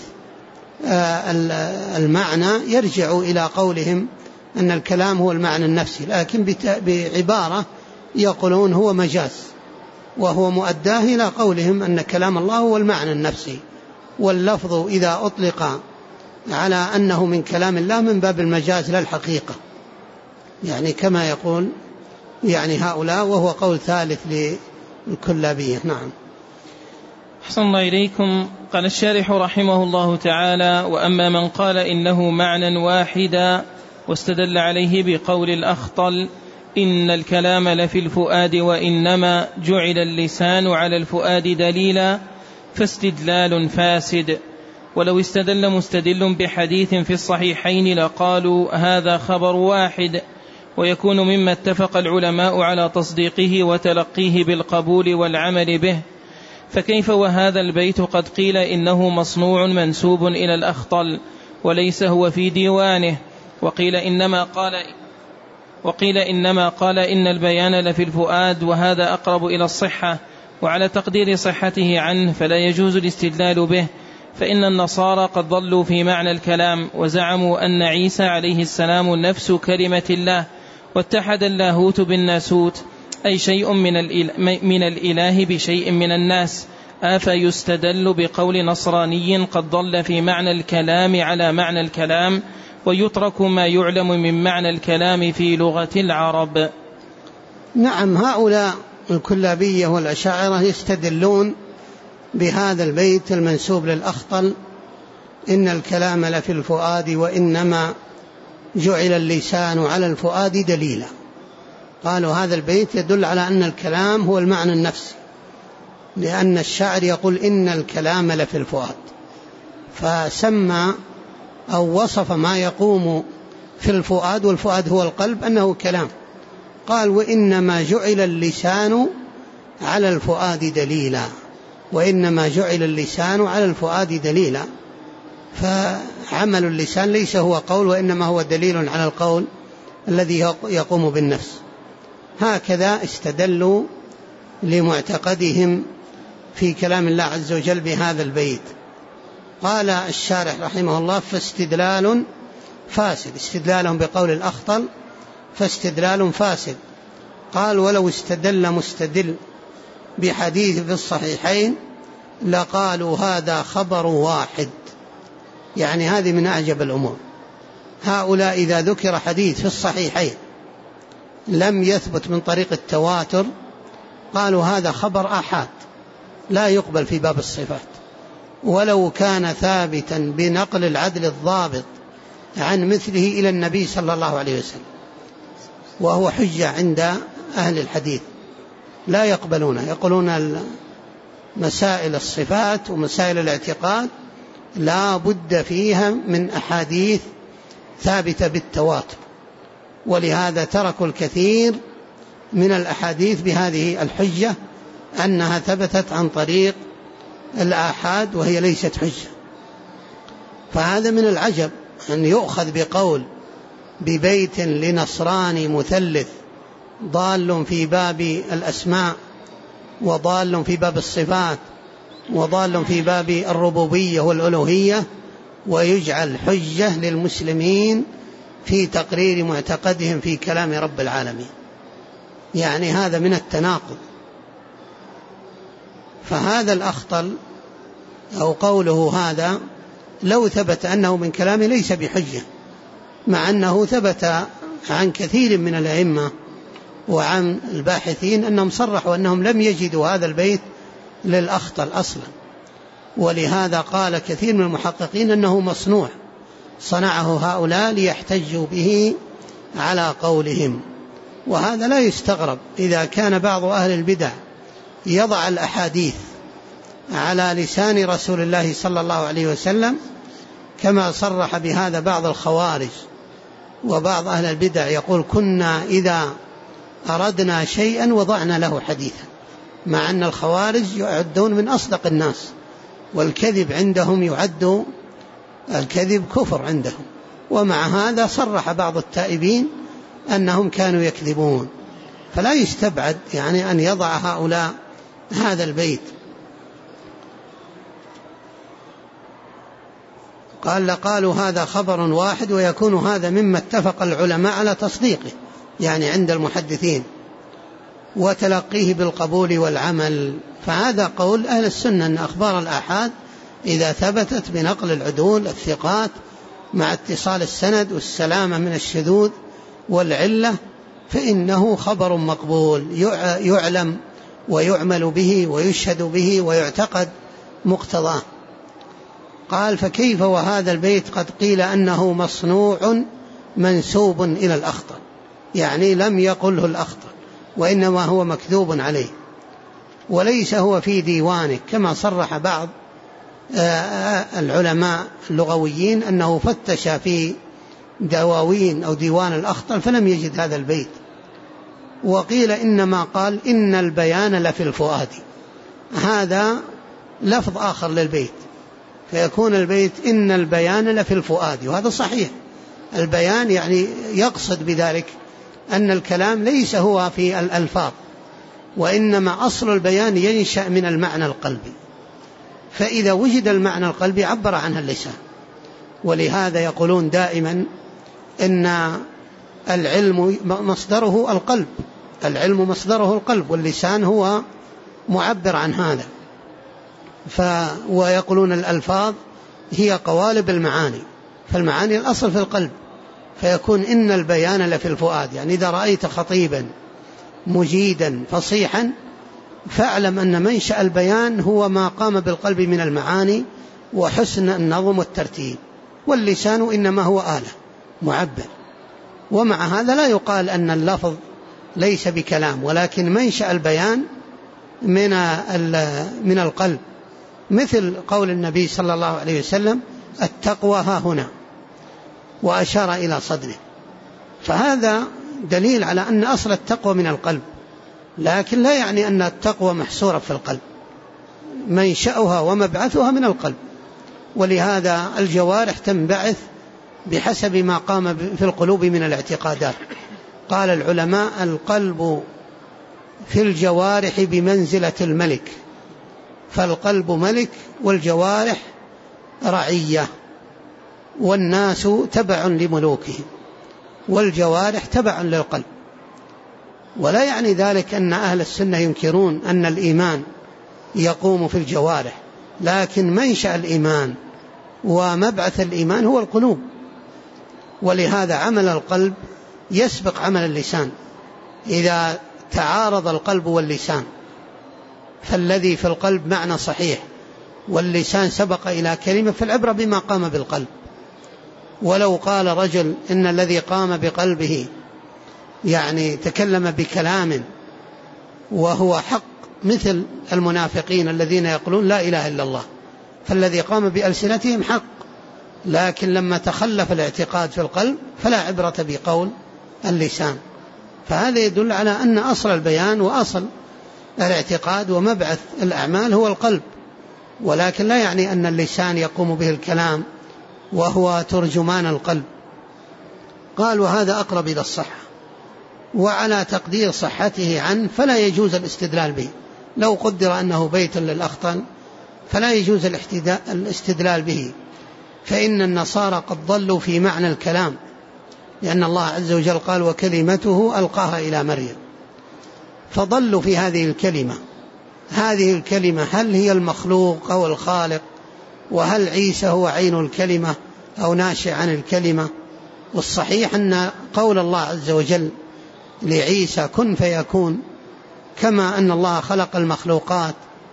المعنى يرجع إلى قولهم أن الكلام هو المعنى النفسي، لكن بعبارة يقولون هو مجاز، وهو مؤداه إلى قولهم أن كلام الله هو المعنى النفسي، واللفظ إذا أطلق على أنه من كلام الله من باب المجاز لا الحقيقة، يعني كما يقول يعني هؤلاء، وهو قول ثالث للكلابية. نعم. أحسن الله إليكم. قال الشارح رحمه الله تعالى: وأما من قال إنه معنى واحدا واستدل عليه بقول الأخطل إن الكلام لفي الفؤاد وإنما جعل اللسان على الفؤاد دليلا، فاستدلال فاسد. ولو استدل مستدل بحديث في الصحيحين لقالوا هذا خبر واحد، ويكون مما اتفق العلماء على تصديقه وتلقيه بالقبول والعمل به، فكيف وهذا البيت قد قيل إنه مصنوع منسوب إلى الأخطل وليس هو في ديوانه، وقيل إنما قال إن البيان لفي الفؤاد، وهذا أقرب إلى الصحة، وعلى تقدير صحته عنه فلا يجوز الاستدلال به، فإن النصارى قد ضلوا في معنى الكلام وزعموا أن عيسى عليه السلام نفس كلمة الله، واتحد اللاهوت بالناسوت، أي شيء من الإله بشيء من الناس. أفيستدل بقول نصراني قد ضل في معنى الكلام على معنى الكلام، ويترك ما يعلم من معنى الكلام في لغة العرب؟ نعم، هؤلاء الكلابية والأشاعرة يستدلون بهذا البيت المنسوب للأخطل إن الكلام لفي الفؤاد وإنما جعل اللسان على الفؤاد دليلا. قالوا هذا البيت يدل على أن الكلام هو المعنى النفسي، لأن الشاعر يقول إن الكلام لفي الفؤاد، فسمى أو وصف ما يقوم في الفؤاد، والفؤاد هو القلب، أنه كلام. قال وإنما جعل اللسان على الفؤاد دليلا، وإنما جعل اللسان على الفؤاد دليلا، فعمل اللسان ليس هو قول، وإنما هو دليل على القول الذي يقوم بالنفس. هكذا استدلوا لمعتقدهم في كلام الله عز وجل بهذا البيت. قال الشارح رحمه الله: فاستدلال فاسد، استدلالهم بقول الأخطل فاستدلال فاسد. قال ولو استدل مستدل بحديث في الصحيحين لقالوا هذا خبر واحد. يعني هذه من أعجب الأمور، هؤلاء إذا ذكر حديث في الصحيحين لم يثبت من طريق التواتر قالوا هذا خبر آحاد لا يقبل في باب الصفات، ولو كان ثابتا بنقل العدل الضابط عن مثله إلى النبي صلى الله عليه وسلم، وهو حجة عند أهل الحديث لا يقبلونه، يقولون مسائل الصفات ومسائل الاعتقاد لا بد فيها من أحاديث ثابتة بالتواتر، ولهذا تركوا الكثير من الأحاديث بهذه الحجة أنها ثبتت عن طريق الآحاد وهي ليست حجة. فهذا من العجب أن يؤخذ بقول ببيت لنصراني مثلث ضال في باب الأسماء وضال في باب الصفات وضال في باب الربوبية والألوهية، ويجعل حجة للمسلمين في تقرير معتقدهم في كلام رب العالمين. يعني هذا من التناقض. فهذا الأخطل أو قوله هذا لو ثبت أنه من كلامه ليس بحجة، مع أنه ثبت عن كثير من الأئمة وعن الباحثين أنهم صرحوا أنهم لم يجدوا هذا البيت للأخطل أصلا. ولهذا قال كثير من المحققين أنه مصنوع صنعه هؤلاء ليحتجوا به على قولهم. وهذا لا يستغرب إذا كان بعض أهل البدع يضع الأحاديث على لسان رسول الله صلى الله عليه وسلم، كما صرح بهذا بعض الخوارج وبعض أهل البدع، يقول كنا إذا أردنا شيئا وضعنا له حديثا، مع أن الخوارج يعدون من أصدق الناس، والكذب عندهم يعد الكذب كفر عندهم، ومع هذا صرح بعض التائبين أنهم كانوا يكذبون. فلا يستبعد يعني أن يضع هؤلاء هذا البيت. قالوا هذا خبر واحد، ويكون هذا مما اتفق العلماء على تصديقه يعني عند المحدثين وتلقيه بالقبول والعمل. فهذا قول أهل السنة أن أخبار الآحاد إذا ثبتت بنقل العدول الثقات مع اتصال السند والسلامة من الشذوذ والعلة فإنه خبر مقبول يعلم ويعمل به ويشهد به ويعتقد مقتضاه. قال فكيف وهذا البيت قد قيل أنه مصنوع منسوب إلى الأخطل، يعني لم يقله الأخطل وإنما هو مكذوب عليه وليس هو في ديوانه، كما صرح بعض العلماء اللغويين أنه فتش في دواوين أو ديوان الأخطل فلم يجد هذا البيت. وقيل إنما قال إن البيان لفي الفؤاد، هذا لفظ آخر للبيت، فيكون البيت إن البيان لفي الفؤاد، وهذا صحيح. البيان يعني يقصد بذلك أن الكلام ليس هو في الألفاظ، وإنما أصل البيان ينشأ من المعنى القلبي، فإذا وجد المعنى القلبي عبر عنه اللسان. ولهذا يقولون دائما إن العلم مصدره القلب، العلم مصدره القلب، واللسان هو معبر عن هذا. ويقولون الألفاظ هي قوالب المعاني، فالمعاني الأصل في القلب، فيكون إن البيان لفي الفؤاد. يعني إذا رأيت خطيبا مجيدا فصيحا فاعلم أن منشأ البيان هو ما قام بالقلب من المعاني وحسن النظم والترتيب، واللسان إنما هو آلة معبر. ومع هذا لا يقال أن اللفظ ليس بكلام، ولكن منشأ البيان من القلب، مثل قول النبي صلى الله عليه وسلم التقوى ها هنا، وأشار إلى صدره. فهذا دليل على أن أصل التقوى من القلب، لكن لا يعني أن التقوى محصورة في القلب، منشأها ومبعثها من القلب. ولهذا الجوارح تنبعث بحسب ما قام في القلوب من الاعتقادات. قال العلماء القلب في الجوارح بمنزلة الملك، فالقلب ملك والجوارح رعية، والناس تبع لملوكهم والجوارح تبع للقلب. ولا يعني ذلك أن أهل السنة ينكرون أن الإيمان يقوم في الجوارح، لكن منشأ الإيمان ومبعث الإيمان هو القلوب. ولهذا عمل القلب يسبق عمل اللسان إذا تعارض القلب واللسان، فالذي في القلب معنى صحيح واللسان سبق إلى كلمة، فالعبرة بما قام بالقلب. ولو قال رجل إن الذي قام بقلبه يعني تكلم بكلام وهو حق، مثل المنافقين الذين يقولون لا إله إلا الله، فالذي قام بألسنتهم حق، لكن لما تخلف الاعتقاد في القلب فلا عبرة بقول اللسان. فهذا يدل على أن أصل البيان وأصل الاعتقاد ومبعث الأعمال هو القلب، ولكن لا يعني أن اللسان يقوم به الكلام وهو ترجمان القلب. قال وهذا أقرب إلى الصحة، وعلى تقدير صحته عنه فلا يجوز الاستدلال به. لو قدر أنه بيت للأخطل فلا يجوز الاستدلال به، فإن النصارى قد ضلوا في معنى الكلام، لأن الله عز وجل قال وكلمته ألقاها إلى مريم، فضلوا في هذه الكلمة. هذه الكلمة هل هي المخلوق أو الخالق؟ وهل عيسى هو عين الكلمة أو ناشئ عن الكلمة؟ والصحيح أن قول الله عز وجل لعيسى كن فيكون، كما أن الله خلق المخلوقات،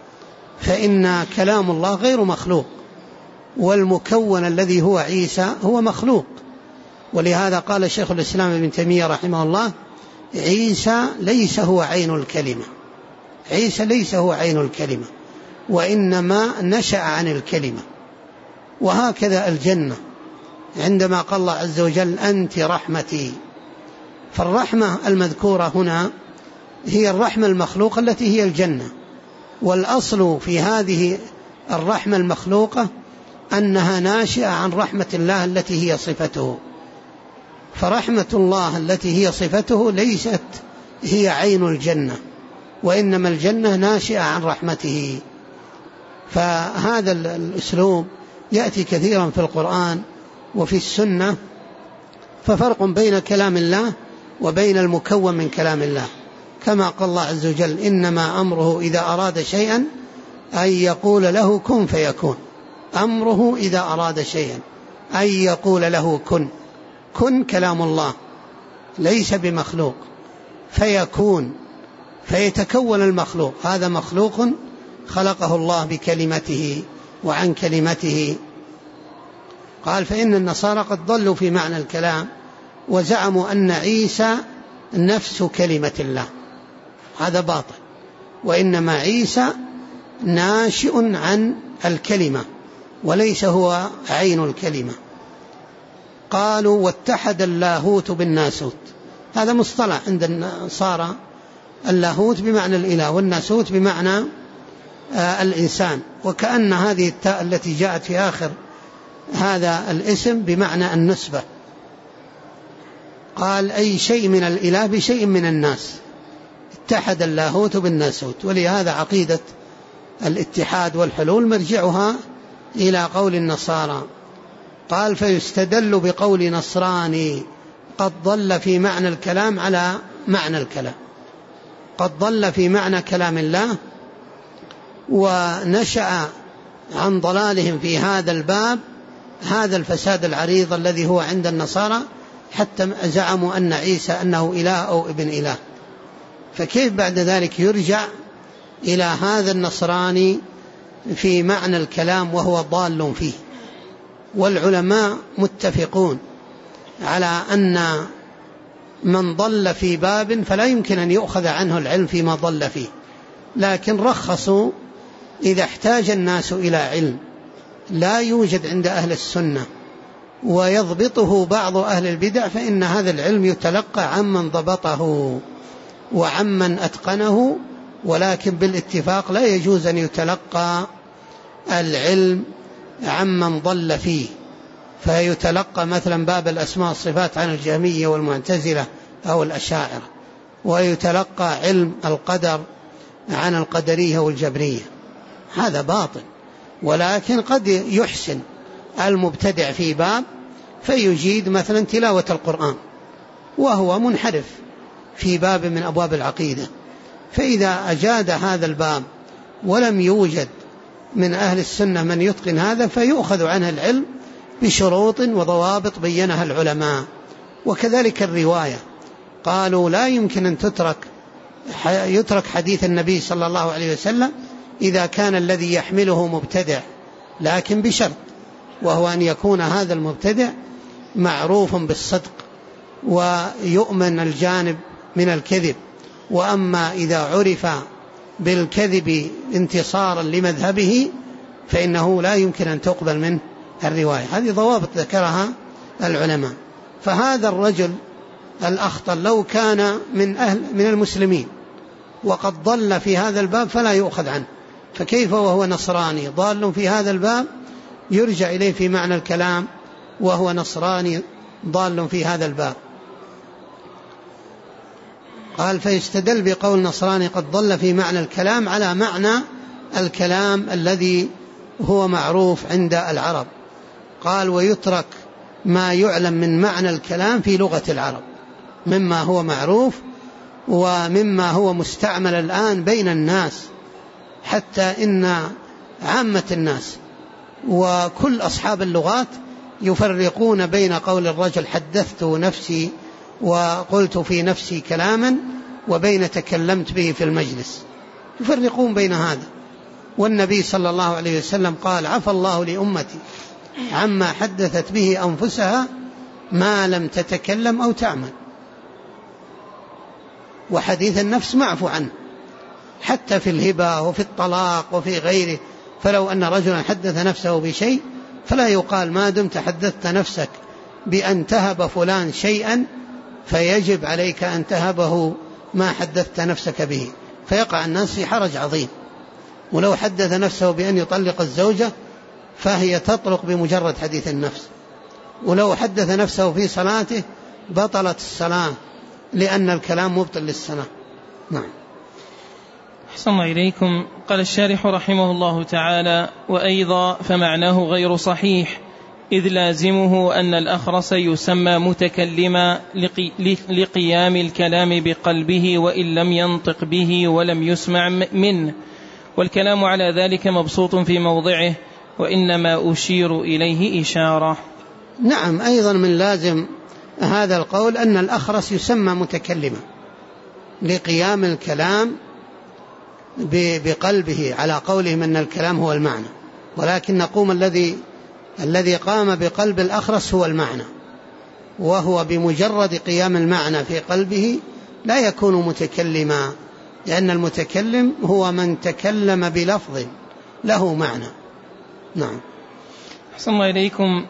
فإن كلام الله غير مخلوق، والمكون الذي هو عيسى هو مخلوق. ولهذا قال شيخ الإسلام ابن تيمية رحمه الله عيسى ليس هو عين الكلمة، عيسى ليس هو عين الكلمة، وإنما نشأ عن الكلمة. وهكذا الجنة عندما قال الله عز وجل أنت رحمتي، فالرحمة المذكورة هنا هي الرحمة المخلوقة التي هي الجنة، والأصل في هذه الرحمة المخلوقة أنها ناشئة عن رحمة الله التي هي صفته، فرحمة الله التي هي صفته ليست هي عين الجنة، وإنما الجنة ناشئة عن رحمته. فهذا الأسلوب يأتي كثيرا في القرآن وفي السنة، ففرق بين كلام الله وبين المكون من كلام الله، كما قال الله عز وجل إنما أمره إذا أراد شيئا أن يقول له كن فيكون. أمره إذا أراد شيئا أن يقول له كن، كن كلام الله ليس بمخلوق، فيكون فيتكون المخلوق، هذا مخلوق خلقه الله بكلمته وعن كلمته. قال فإن النصارى قد ضلوا في معنى الكلام وزعموا أن عيسى نفس كلمة الله، هذا باطل، وإنما عيسى ناشئ عن الكلمة وليس هو عين الكلمة. قالوا واتحد اللاهوت بالناسوت، هذا مصطلح عند النصارى، اللاهوت بمعنى الإله والناسوت بمعنى الإنسان، وكأن هذه التاء التي جاءت في آخر هذا الاسم بمعنى النسبة. قال أي شيء من الإله بشيء من الناس، اتحد اللاهوت بالناسوت. ولهذا عقيدة الاتحاد والحلول مرجعها إلى قول النصارى. قال فيستدل بقول نصراني قد ضل في معنى الكلام على معنى الكلام، قد ضل في معنى كلام الله ونشأ عن ضلالهم في هذا الباب هذا الفساد العريض الذي هو عند النصارى، حتى زعموا أن عيسى أنه إله أو ابن إله. فكيف بعد ذلك يرجع إلى هذا النصراني في معنى الكلام وهو ضال فيه؟ والعلماء متفقون على أن من ضل في باب فلا يمكن أن يؤخذ عنه العلم فيما ضل فيه، لكن رخصوا إذا احتاج الناس إلى علم لا يوجد عند أهل السنة ويضبطه بعض أهل البدع، فإن هذا العلم يتلقى عمن ضبطه وعمن أتقنه، ولكن بالاتفاق لا يجوز أن يتلقى العلم عمن ضل فيه، فيتلقى مثلا باب الأسماء والصفات عن الجهمية والمعتزلة أو الأشاعرة، ويتلقى علم القدر عن القدرية والجبرية، هذا باطل. ولكن قد يحسن المبتدع في باب فيجيد مثلا تلاوة القرآن وهو منحرف في باب من أبواب العقيدة، فإذا أجاد هذا الباب ولم يوجد من أهل السنة من يتقن هذا فيؤخذ عنه العلم بشروط وضوابط بينها العلماء. وكذلك الرواية، قالوا لا يمكن أن يترك حديث النبي صلى الله عليه وسلم إذا كان الذي يحمله مبتدع، لكن بشرط، وهو أن يكون هذا المبتدع معروف بالصدق ويؤمن الجانب من الكذب. وأما إذا عرف بالكذب انتصارا لمذهبه فإنه لا يمكن أن تقبل منه الرواية. هذه ضوابط ذكرها العلماء. فهذا الرجل الأخطل لو كان من المسلمين وقد ضل في هذا الباب فلا يؤخذ عنه، فكيف وهو نصراني ضال في هذا الباب يرجع إليه في معنى الكلام وهو نصراني ضال في هذا الباب؟ قال فيستدل بقول نصراني قد ضل في معنى الكلام على معنى الكلام الذي هو معروف عند العرب. قال ويترك ما يعلم من معنى الكلام في لغة العرب مما هو معروف ومما هو مستعمل الآن بين الناس، حتى إن عامة الناس وكل أصحاب اللغات يفرقون بين قول الرجل حدثت نفسي وقلت في نفسي كلاما وبين تكلمت به في المجلس، يفرقون بين هذا. والنبي صلى الله عليه وسلم قال عفى الله لأمتي عما حدثت به أنفسها ما لم تتكلم أو تعمل. وحديث النفس معفو عنه حتى في الهبة وفي الطلاق وفي غيره، فلو أن رجلا حدث نفسه بشيء فلا يقال ما دمت حدثت نفسك بأن تهب فلان شيئا فيجب عليك أن تهبه ما حدثت نفسك به، فيقع الناس في حرج عظيم. ولو حدث نفسه بأن يطلق الزوجة فهي تطلق بمجرد حديث النفس، ولو حدث نفسه في صلاته بطلت الصلاة لأن الكلام مبطل للصلاة. نعم. أحسن الله إليكم. قال الشارح رحمه الله تعالى وأيضا فمعناه غير صحيح، إذ لازمه أن الأخرس يسمى متكلما لقيام الكلام بقلبه وإن لم ينطق به ولم يسمع منه، والكلام على ذلك مبسوط في موضعه، وإنما أشير إليه إشارة. نعم. أيضا من لازم هذا القول أن الأخرس يسمى متكلما لقيام الكلام بقلبه، على قولهم أن الكلام هو المعنى، ولكن نقوم الذي قام بقلب الأخرس هو المعنى، وهو بمجرد قيام المعنى في قلبه لا يكون متكلما، لأن المتكلم هو من تكلم بلفظ له معنى. نعم. أحسن الله إليكم.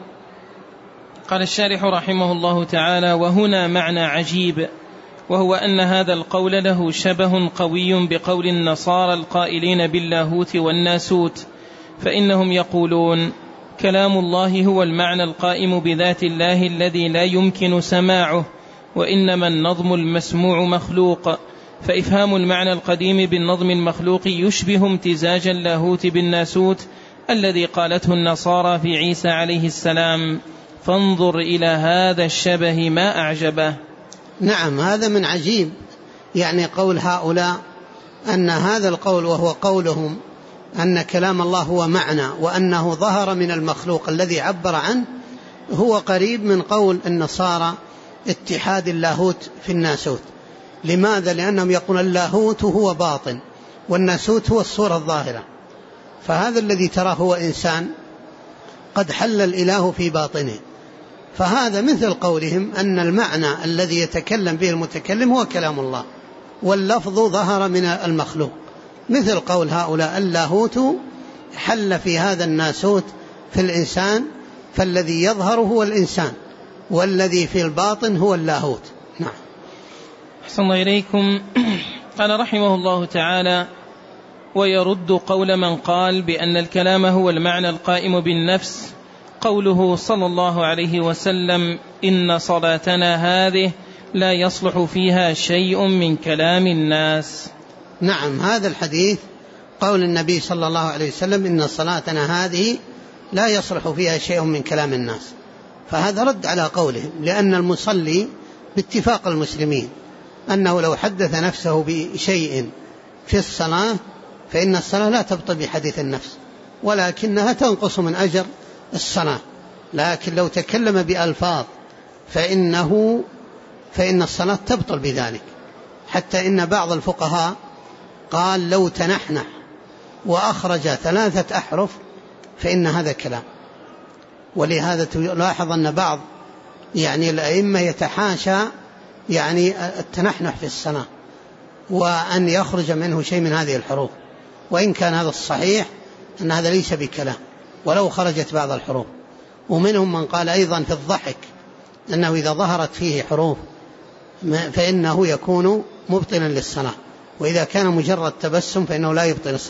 قال الشارح رحمه الله تعالى وهنا معنى عجيب، وهو أن هذا القول له شبه قوي بقول النصارى القائلين باللاهوت والناسوت، فإنهم يقولون كلام الله هو المعنى القائم بذات الله الذي لا يمكن سماعه، وإنما النظم المسموع مخلوق، فإفهام المعنى القديم بالنظم المخلوق يشبه امتزاج اللاهوت بالناسوت الذي قالته النصارى في عيسى عليه السلام، فانظر إلى هذا الشبه ما أعجبه. نعم. هذا من عجيب، يعني قول هؤلاء أن هذا القول وهو قولهم أن كلام الله هو معنى وأنه ظهر من المخلوق الذي عبر عنه، هو قريب من قول النصارى اتحاد اللاهوت في الناسوت. لماذا؟ لأنهم يقولون اللاهوت هو باطن والناسوت هو الصورة الظاهرة، فهذا الذي تراه هو إنسان قد حل الإله في باطنه، فهذا مثل قولهم أن المعنى الذي يتكلم به المتكلم هو كلام الله واللفظ ظهر من المخلوق، مثل قول هؤلاء اللاهوت حل في هذا الناسوت في الإنسان، فالذي يظهر هو الإنسان والذي في الباطن هو اللاهوت. نعم. أحسن الله إليكم. قال رحمه الله تعالى ويرد قول من قال بأن الكلام هو المعنى القائم بالنفس قوله صلى الله عليه وسلم إن صلاتنا هذه لا يصلح فيها شيء من كلام الناس. نعم. هذا الحديث قول النبي صلى الله عليه وسلم إن صلاتنا هذه لا يصلح فيها شيء من كلام الناس، فهذا رد على قولهم، لأن المصلي باتفاق المسلمين أنه لو حدث نفسه بشيء في الصلاة فإن الصلاة لا تبطل بحديث النفس، ولكنها تنقص من أجر الصلاة. لكن لو تكلم بألفاظ فإن الصلاة تبطل بذلك، حتى إن بعض الفقهاء قال لو تنحنح وأخرج 3 أحرف فإن هذا كلام. ولهذا تلاحظ أن بعض الأئمة يتحاشى التنحنح في الصلاة وأن يخرج منه شيء من هذه الحروف، وإن كان هذا الصحيح أن هذا ليس بكلام ولو خرجت بعض الحروف. ومنهم من قال أيضا في الضحك أنه إذا ظهرت فيه حروف فإنه يكون مبطلا للصلاة، وإذا كان مجرد تبسم فإنه لا يبطل الصلاة.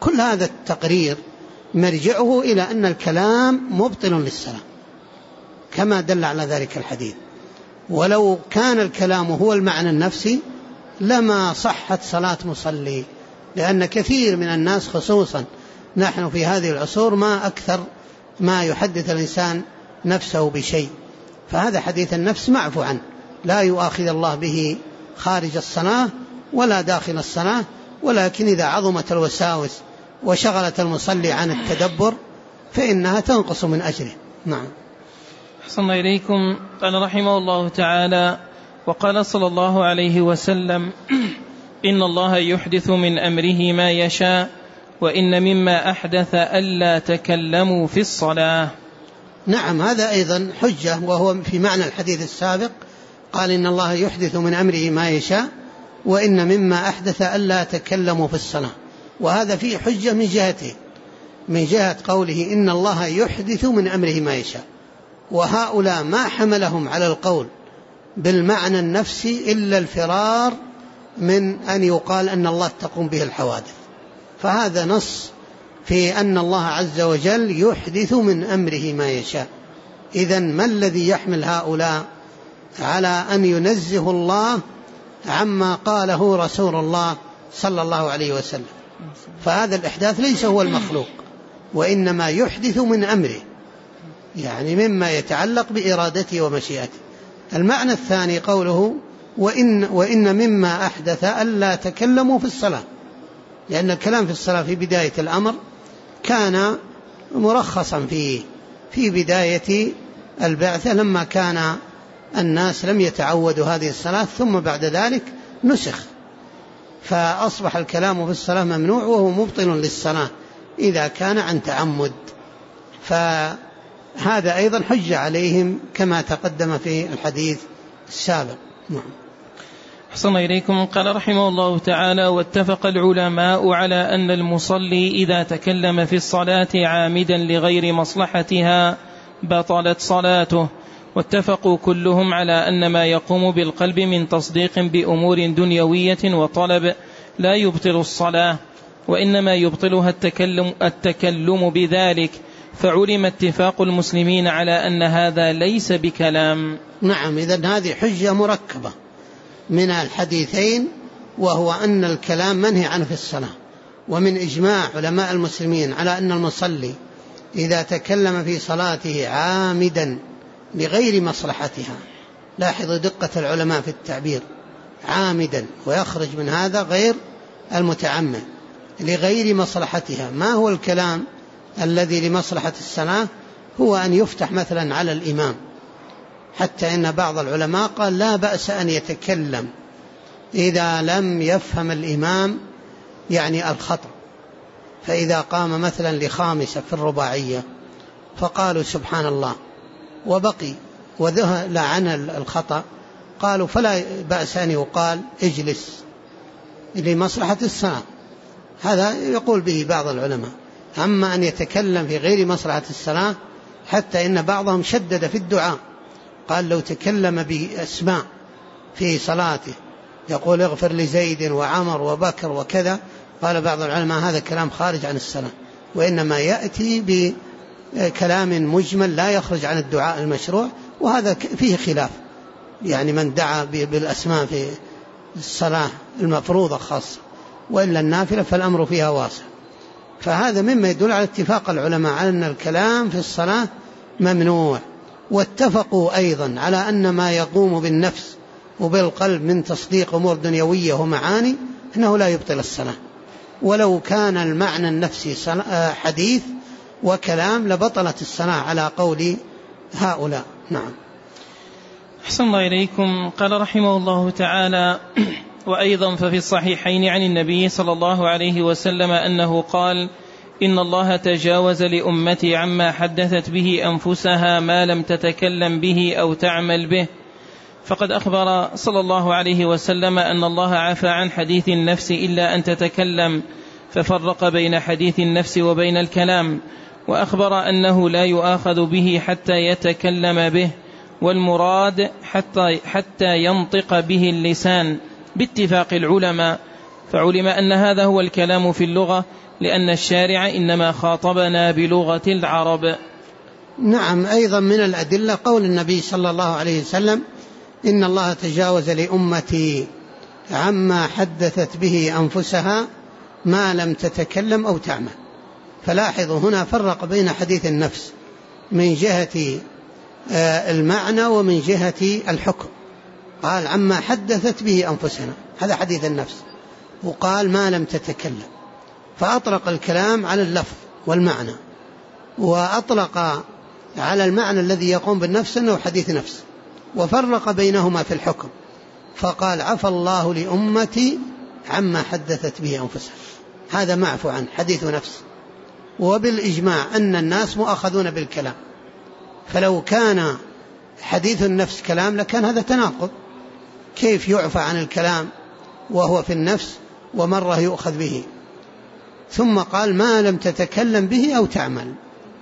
كل هذا التقرير مرجعه إلى أن الكلام مبطل للصلاة كما دل على ذلك الحديث. ولو كان الكلام هو المعنى النفسي لما صحت صلاة مصلي، لأن كثير من الناس خصوصا نحن في هذه العصور ما أكثر ما يحدث الإنسان نفسه بشيء، فهذا حديث النفس معفو عنه، لا يؤاخذ الله به خارج الصلاة ولا داخل الصلاة، ولكن إذا عظمت الوساوس وشغلت المصلي عن التدبر فإنها تنقص من أجره. نعم. أحسن إليكم. قال رحمه الله تعالى: وقال صلى الله عليه وسلم: إن الله يحدث من أمره ما يشاء، وإن مما أحدث ألا تكلموا في الصلاة. نعم، هذا أيضا حجة، وهو في معنى الحديث السابق، قال إن الله يحدث من أمره ما يشاء وإن مما أحدث ألا تكلموا في الصلاة، وهذا فيه حجة من جهته، من جهة قوله إن الله يحدث من أمره ما يشاء، وهؤلاء ما حملهم على القول بالمعنى النفسي إلا الفرار من أن يقال أن الله تقوم به الحوادث، فهذا نص في أن الله عز وجل يحدث من أمره ما يشاء. إذن ما الذي يحمل هؤلاء على أن ينزه الله عما قاله رسول الله صلى الله عليه وسلم؟ فهذا الإحداث ليس هو المخلوق، وإنما يحدث من أمره، يعني مما يتعلق بإرادته ومشيئته. المعنى الثاني قوله وإن مما أحدث ألا تكلموا في الصلاة، لأن الكلام في الصلاة في بداية الأمر كان مرخصا في بداية البعثة لما كان الناس لم يتعودوا هذه الصلاة، ثم بعد ذلك نسخ، فأصبح الكلام في الصلاة ممنوع وهو مبطل للصلاة إذا كان عن تعمد، فهذا أيضا حجة عليهم كما تقدم في الحديث السابق. نعم. أحسن إليكم. قال رحمه الله تعالى: واتفق العلماء على أن المصلي إذا تكلم في الصلاة عامدا لغير مصلحتها بطلت صلاته، واتفقوا كلهم على أن ما يقوم بالقلب من تصديق بأمور دنيوية وطلب لا يبطل الصلاة، وإنما يبطلها التكلم بذلك، فعلم اتفاق المسلمين على أن هذا ليس بكلام. نعم، إذن هذه حجة مركبة من الحديثين، وهو أن الكلام منهي عنه في الصلاة، ومن إجماع علماء المسلمين على أن المصلي إذا تكلم في صلاته عامدا لغير مصلحتها، لاحظوا دقة العلماء في التعبير، عامدا، ويخرج من هذا غير المتعمد، لغير مصلحتها. ما هو الكلام الذي لمصلحة الصلاة؟ هو أن يفتح مثلا على الإمام، حتى إن بعض العلماء قال لا بأس أن يتكلم إذا لم يفهم الإمام يعني الخطأ، فإذا قام مثلا لخامسة في الرباعية فقالوا سبحان الله وبقي وذهل عن الخطأ، قالوا فلا بأس أن يقال اجلس لمصلحة الصلاة، هذا يقول به بعض العلماء. أما أن يتكلم في غير مصلحة الصلاة، حتى إن بعضهم شدد في الدعاء، قال لو تكلم بأسماء في صلاته يقول اغفر لزيد وعمر وبكر وكذا، قال بعض العلماء هذا كلام خارج عن الصلاة، وإنما يأتي بكلام مجمل لا يخرج عن الدعاء المشروع، وهذا فيه خلاف، يعني من دعا بالأسماء في الصلاة المفروضة خاصة، وإلا النافلة فالأمر فيها واسع. فهذا مما يدل على اتفاق العلماء على أن الكلام في الصلاة ممنوع. واتفقوا أيضا على أن ما يقوم بالنفس وبالقلب من تصديق أمور دنيوية ومعاني أنه لا يبطل الصلاة، ولو كان المعنى النفسي حديث وكلام لبطلت الصلاة على قول هؤلاء. نعم. أحسن الله إليكم. قال رحمه الله تعالى: وأيضا ففي الصحيحين عن النبي صلى الله عليه وسلم أنه قال: إن الله تجاوز لأمتي عما حدثت به أنفسها ما لم تتكلم به أو تعمل به. فقد أخبر صلى الله عليه وسلم أن الله عفى عن حديث النفس إلا أن تتكلم، ففرق بين حديث النفس وبين الكلام، وأخبر أنه لا يؤاخذ به حتى يتكلم به، والمراد حتى ينطق به اللسان باتفاق العلماء، فعلم أن هذا هو الكلام في اللغة، لأن الشارع إنما خاطبنا بلغة العرب. نعم، أيضا من الأدلة قول النبي صلى الله عليه وسلم: إن الله تجاوز لأمتي عما حدثت به أنفسها ما لم تتكلم أو تعمل. فلاحظوا هنا فرق بين حديث النفس من جهة المعنى ومن جهة الحكم. قال عما حدثت به أنفسنا، هذا حديث النفس، وقال ما لم تتكلم، فأطلق الكلام على اللفظ والمعنى، وأطلق على المعنى الذي يقوم بالنفس أنه حديث نفس، وفرق بينهما في الحكم فقال: عفى الله لأمتي عما حدثت به أنفسها، هذا معفو عنه حديث نفس. وبالإجماع أن الناس مؤاخذون بالكلام، فلو كان حديث النفس كلام لكان هذا تناقض، كيف يعفى عن الكلام وهو في النفس ومرة يؤخذ به؟ ثم قال: ما لم تتكلم به أو تعمل.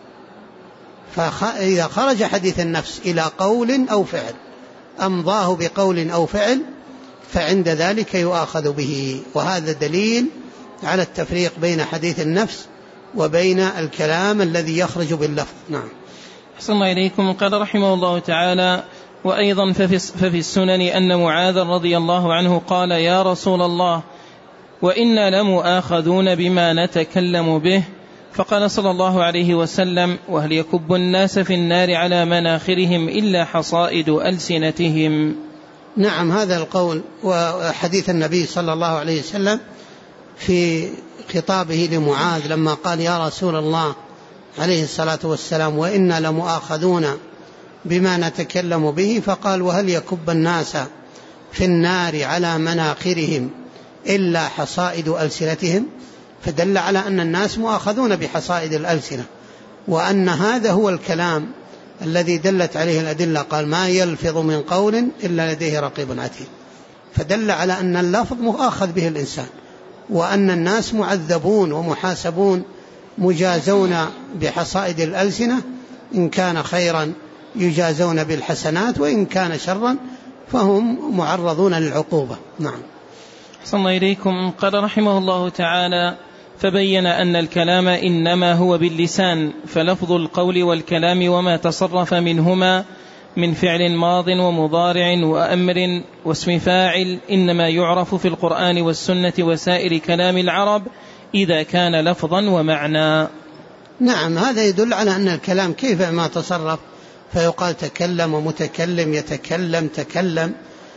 فإذا خرج حديث النفس إلى قول أو فعل أمضاه بقول أو فعل فعند ذلك يؤاخذ به، وهذا دليل على التفريق بين حديث النفس وبين الكلام الذي يخرج باللفظ. نعم. أحسن الله إليكم. قال رحمه الله تعالى: وأيضا ففي السنن أن معاذ رضي الله عنه قال: يا رسول الله، وإنا لمؤاخذون بما نتكلم به. فقال صلى الله عليه وسلم: وهل يكب الناس في النار على مناخرهم إلا حصائد ألسنتهم. نعم، هذا القول وحديث النبي صلى الله عليه وسلم في خطابه لمعاذ لما قال: يا رسول الله عليه الصلاة والسلام، وإنا لمؤاخذون بما نتكلم به. فقال: وهل يكب الناس في النار على مناخرهم إلا حصائد ألسنتهم. فدل على أن الناس مؤاخذون بحصائد الألسنة، وأن هذا هو الكلام الذي دلت عليه الأدلة. قال: ما يلفظ من قول إلا لديه رقيب عتيد. فدل على أن اللفظ مؤاخذ به الإنسان، وأن الناس معذبون ومحاسبون مجازون بحصائد الألسنة، إن كان خيرا يجازون بالحسنات، وإن كان شرا فهم معرضون للعقوبة. نعم. أحسن الله إليكم. قال رحمه الله تعالى: فبين أن الكلام إنما هو باللسان، فلفظ القول والكلام وما تصرف منهما من فعل ماض ومضارع وأمر واسم فاعل إنما يعرف في القرآن والسنة وسائر كلام العرب إذا كان لفظا ومعنى. نعم، هذا يدل على أن الكلام كيف ما تصرف، فيقال تكلم ومتكلم يتكلم تكلم،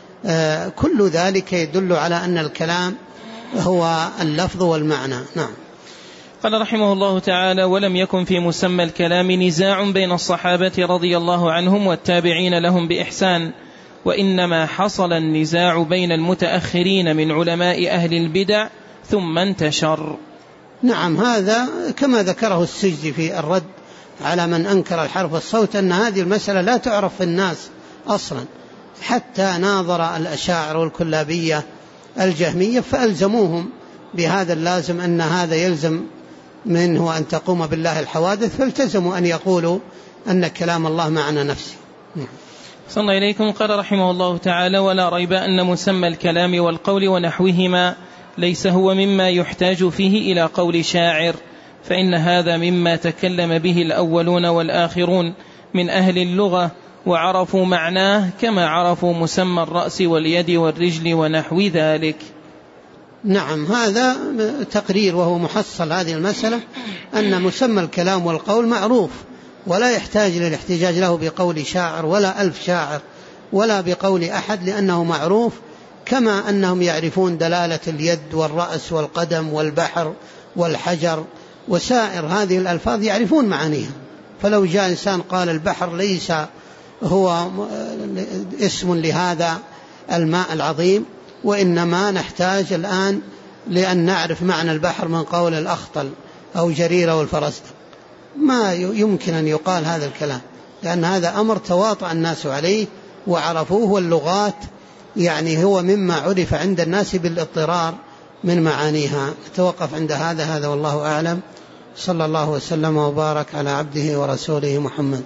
كل ذلك يدل على أن الكلام هو اللفظ والمعنى. نعم. قال رحمه الله تعالى: ولم يكن في مسمى الكلام نزاع بين الصحابة رضي الله عنهم والتابعين لهم بإحسان، وإنما حصل النزاع بين المتأخرين من علماء أهل البدع ثم انتشر. نعم، هذا كما ذكره السجزي في الرد على من أنكر الحرف والصوت، أن هذه المسألة لا تعرف في الناس أصلا، حتى ناظر الأشاعرة والكلابية الجهمية فألزموهم بهذا اللازم، أن هذا يلزم منه أن تقوم بالله الحوادث، فالتزموا أن يقولوا أن كلام الله معنى نفسي. صلى الله إليكم. قال رحمه الله تعالى: ولا ريب أن مسمى الكلام والقول ونحوهما ليس هو مما يحتاج فيه إلى قول شاعر، فإن هذا مما تكلم به الأولون والآخرون من أهل اللغة، وعرفوا معناه كما عرفوا مسمى الرأس واليد والرجل ونحو ذلك. نعم، هذا تقرير وهو محصل هذه المسألة، أن مسمى الكلام والقول معروف، ولا يحتاج للاحتجاج له بقول شاعر ولا ألف شاعر ولا بقول أحد، لأنه معروف، كما أنهم يعرفون دلالة اليد والرأس والقدم والبحر والحجر وسائر هذه الألفاظ يعرفون معانيها. فلو جاء إنسان قال البحر ليس هو اسم لهذا الماء العظيم، وإنما نحتاج الآن لأن نعرف معنى البحر من قول الأخطل أو جريرة والفرزدق، ما يمكن أن يقال هذا الكلام، لأن هذا أمر تواطأ الناس عليه وعرفوه، واللغات يعني هو مما عرف عند الناس بالاضطرار من معانيها. نتوقف عند هذا والله أعلم. صلى الله وسلم وبارك على عبده ورسوله محمد.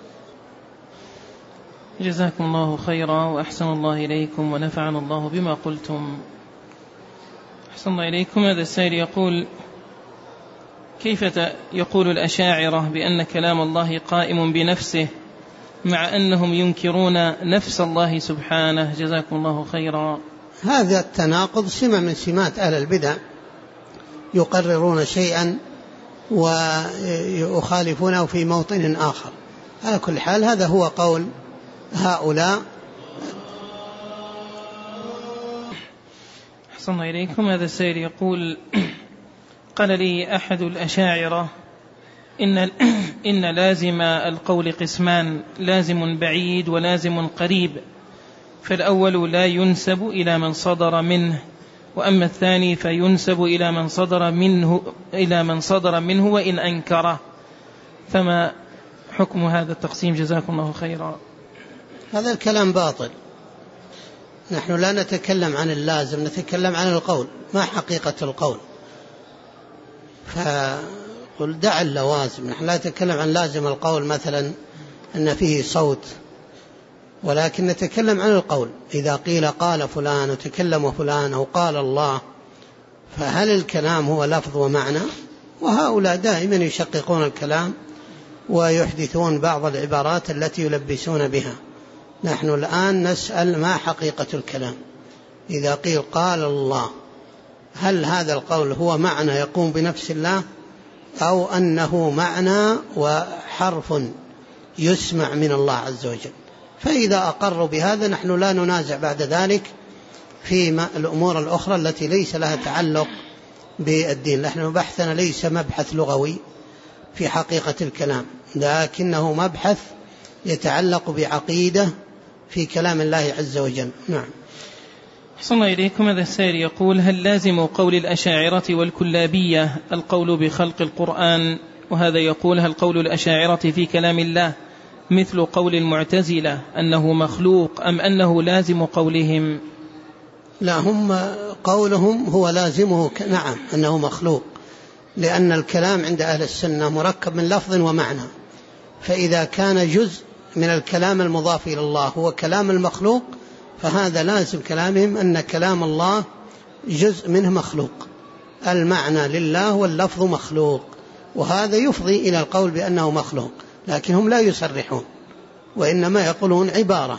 جزاكم الله خيرا وأحسن الله إليكم ونفعنا الله بما قلتم. أحسن الله إليكم. هذا السائل يقول: كيف يقول الأشاعرة بأن كلام الله قائم بنفسه مع أنهم ينكرون نفس الله سبحانه؟ جزاكم الله خيرا. هذا التناقض سمة من سمات أهل البدع، يقررون شيئا ويخالفونه في موطن آخر. على كل حال هذا هو قول هؤلاء. أحسن إليكم. هذا السائل يقول: قال لي أحد الأشاعرة إن لازم القول قسمان: لازم بعيد ولازم قريب، فالأول لا ينسب إلى من صدر منه، وأما الثاني فينسب إلى من صدر منه وإن أنكره، فما حكم هذا التقسيم؟ جزاكم الله خيرا. هذا الكلام باطل. نحن لا نتكلم عن اللازم، نتكلم عن القول. ما حقيقة القول؟ فقل دع اللوازم. نحن لا نتكلم عن لازم القول مثلا أن فيه صوت، ولكن نتكلم عن القول. إذا قيل قال فلان وتكلم فلان أو قال الله، فهل الكلام هو لفظ ومعنى؟ وهؤلاء دائما يشققون الكلام ويحدثون بعض العبارات التي يلبسون بها. نحن الآن نسأل ما حقيقة الكلام. إذا قيل قال الله، هل هذا القول هو معنى يقوم بنفس الله، أو أنه معنى وحرف يسمع من الله عز وجل؟ فإذا أقروا بهذا نحن لا ننازع بعد ذلك في الأمور الأخرى التي ليس لها تعلق بالدين. نحن بحثنا ليس مبحث لغوي في حقيقة الكلام، لكنه مبحث يتعلق بعقيدة في كلام الله عز وجل. نعم. أحسن إليكم. هذا السائل يقول: هل لازم قول الأشاعرة والكلابية القول بخلق القرآن؟ وهذا يقول: هل قول الأشاعرة في كلام الله مثل قول المعتزلة أنه مخلوق، أم أنه لازم قولهم؟ لا، هم قولهم هو لازمه، نعم أنه مخلوق، لأن الكلام عند أهل السنة مركب من لفظ ومعنى. فإذا كان جزء من الكلام المضاف إلى الله هو كلام المخلوق، فهذا لازم كلامهم أن كلام الله جزء منه مخلوق. المعنى لله واللفظ مخلوق، وهذا يفضي إلى القول بأنه مخلوق، لكن هم لا يصرحون وإنما يقولون عبارة.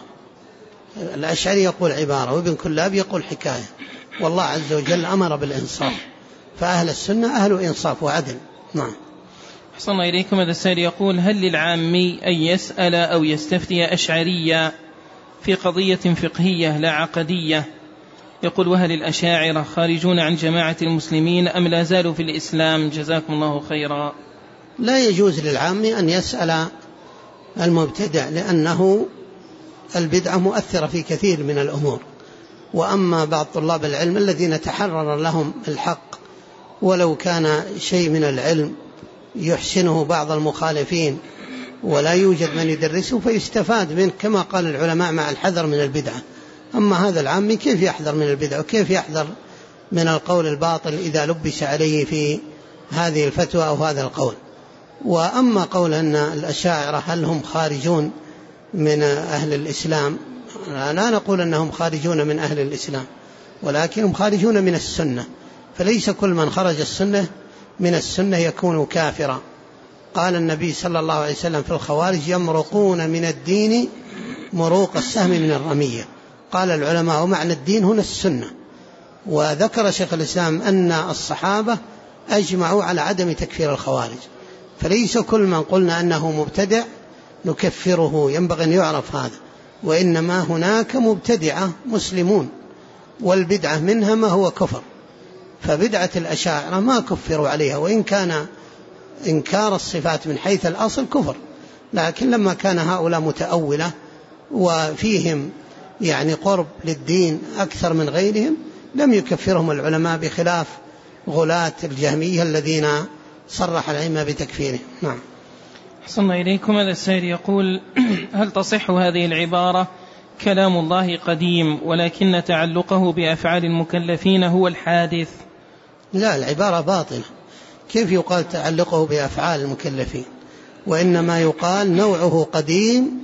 الأشعري يقول عبارة، وابن كلاب يقول حكاية، والله عز وجل أمر بالإنصاف، فأهل السنة أهل إنصاف وعدل. نعم. أحسن إليكم. هذا السائل يقول: هل للعامي أن يسأل أو يستفتي أشعريا في قضية فقهية لا عقدية؟ يقول: وهل الأشاعرة خارجون عن جماعة المسلمين أم لا زالوا في الإسلام؟ جزاكم الله خيرا. لا يجوز للعامي أن يسأل المبتدع، لأنه البدعة مؤثرة في كثير من الأمور. وأما بعض طلاب العلم الذين تحرر لهم الحق ولو كان شيء من العلم يحسنه بعض المخالفين ولا يوجد من يدرسه فيستفاد منه، كما قال العلماء مع الحذر من البدعة. أما هذا العامي كيف يحذر من البدعة وكيف يحذر من القول الباطل إذا لبس عليه في هذه الفتوى أو هذا القول؟ وأما قول أن الأشاعرة هل هم خارجون من أهل الإسلام، لا نقول أنهم خارجون من أهل الإسلام، ولكنهم خارجون من السنة، فليس كل من خرج من السنة يكون كافرا. قال النبي صلى الله عليه وسلم في الخوارج: يمرقون من الدين مروق السهم من الرمية. قال العلماء: ومعنى الدين هنا السنة. وذكر شيخ الإسلام أن الصحابة أجمعوا على عدم تكفير الخوارج، فليس كل من قلنا أنه مبتدع نكفره، ينبغي أن يعرف هذا. وإنما هناك مبتدعة مسلمون، والبدعة منها ما هو كفر. فبدعة الأشاعرة ما كفروا عليها، وإن كان إنكار الصفات من حيث الأصل كفر، لكن لما كان هؤلاء متأولة وفيهم يعني قرب للدين أكثر من غيرهم لم يكفرهم العلماء، بخلاف غلاة الجهمية الذين صرح الأئمة بتكفيره. نعم. أحسن إليكم. هذا السائل يقول: هل تصح هذه العبارة: كلام الله قديم ولكن تعلقه بأفعال المكلفين هو الحادث؟ لا، العبارة باطلة. كيف يقال تعلقه بأفعال المكلفين؟ وإنما يقال نوعه قديم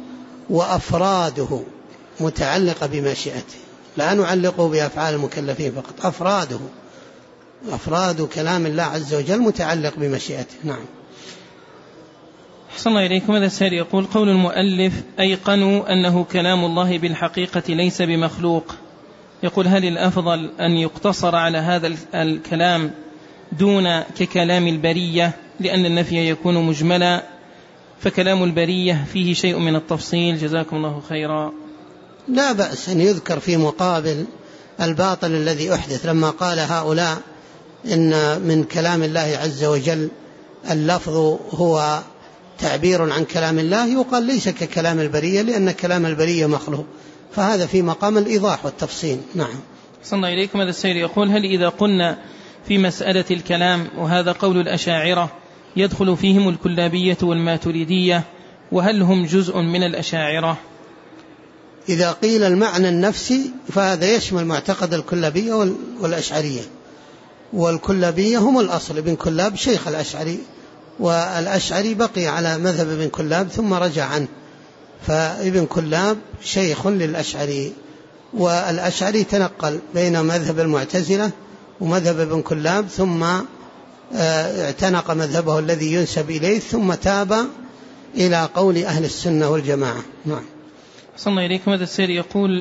وأفراده متعلقة بمشيئته، لا نعلقه بأفعال المكلفين فقط، أفراده أفراد كلام الله عز وجل متعلق بمشيئته. نعم. أحسن الله إليكم. هذا السائل يقول: قول المؤلف أيقنوا أنه كلام الله بالحقيقة ليس بمخلوق، يقول: هل الأفضل أن يقتصر على هذا الكلام دون ككلام البرية، لأن النفي يكون مجملا، فكلام البرية فيه شيء من التفصيل؟ جزاكم الله خيرا. لا بأس أن يذكر في مقابل الباطل الذي أحدث، لما قال هؤلاء إن من كلام الله عز وجل اللفظ هو تعبير عن كلام الله، يقال ليس ككلام البرية لأن كلام البرية مخلوق، فهذا في مقام الإيضاح والتفصيل. نعم. صلى الله إليكم. هذا السائل يقول: هل إذا قلنا في مسألة الكلام وهذا قول الأشاعرة يدخل فيهم الكلابية والماتريدية، وهل هم جزء من الأشاعرة؟ إذا قيل المعنى النفسي فهذا يشمل معتقد الكلابية والأشعرية، والكلابية هم الأصل، ابن كلاب شيخ الأشعري، والأشعري بقي على مذهب ابن كلاب ثم رجع عنه، فابن كلاب شيخ للأشعري، والأشعري تنقل بين مذهب المعتزلة ومذهب ابن كلاب، ثم اعتنق مذهبه الذي ينسب إليه، ثم تاب إلى قول أهل السنة والجماعة. نعم. صلى الله إليكم. هذا السير يقول: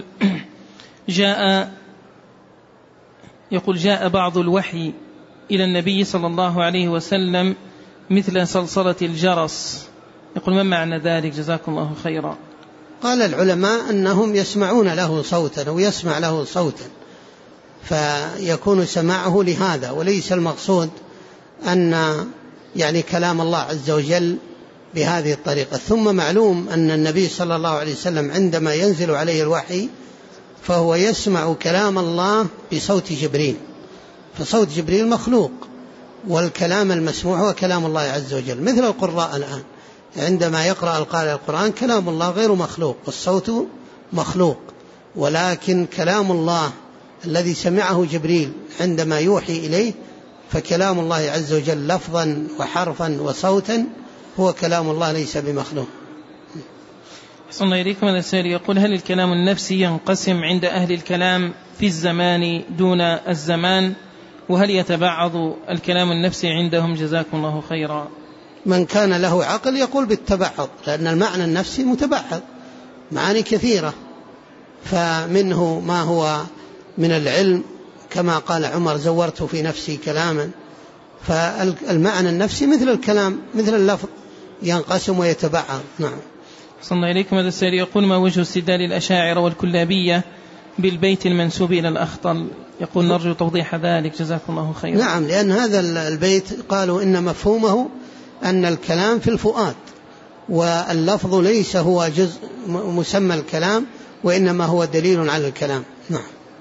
جاء بعض الوحي إلى النبي صلى الله عليه وسلم مثل صلصلة الجرس، يقول: ما معنى ذلك؟ جزاكم الله خيرا. قال العلماء أنهم يسمعون له صوتا أو يسمع له صوتا، فيكون سماعه لهذا، وليس المقصود أن يعني كلام الله عز وجل بهذه الطريقة. ثم معلوم أن النبي صلى الله عليه وسلم عندما ينزل عليه الوحي فهو يسمع كلام الله بصوت جبريل، فصوت جبريل مخلوق، والكلام المسموع هو كلام الله عز وجل، مثل القراء الآن عندما يقرأ القارئ القرآن كلام الله غير مخلوق والصوت مخلوق، ولكن كلام الله الذي سمعه جبريل عندما يوحي إليه فكلام الله عز وجل لفظا وحرفا وصوتا هو كلام الله ليس بمخلوق. صلى الله إليكم. هذا السائل يقول: هل الكلام النفسي ينقسم عند أهل الكلام في الزمان دون الزمان، وهل يتبعض الكلام النفسي عندهم؟ جزاكم الله خيرا. من كان له عقل يقول بالتبعض، لأن المعنى النفسي متبعض، معاني كثيرة، فمنه ما هو من العلم كما قال عمر: زورت في نفسي كلاما، فالمعنى النفسي مثل الكلام مثل اللفظ ينقسم ويتبعض. نعم. صلى الله إليكم. هذا السائل يقول: ما وجه استدلال الأشاعرة والكلابية بالبيت المنسوب إلى الأخطل؟ يقول: نرجو توضيح ذلك. جزاكم الله خيرا. نعم، لأن هذا البيت قالوا إن مفهومه أن الكلام في الفؤاد، واللفظ ليس هو جزء مسمى الكلام، وإنما هو دليل على الكلام. نعم.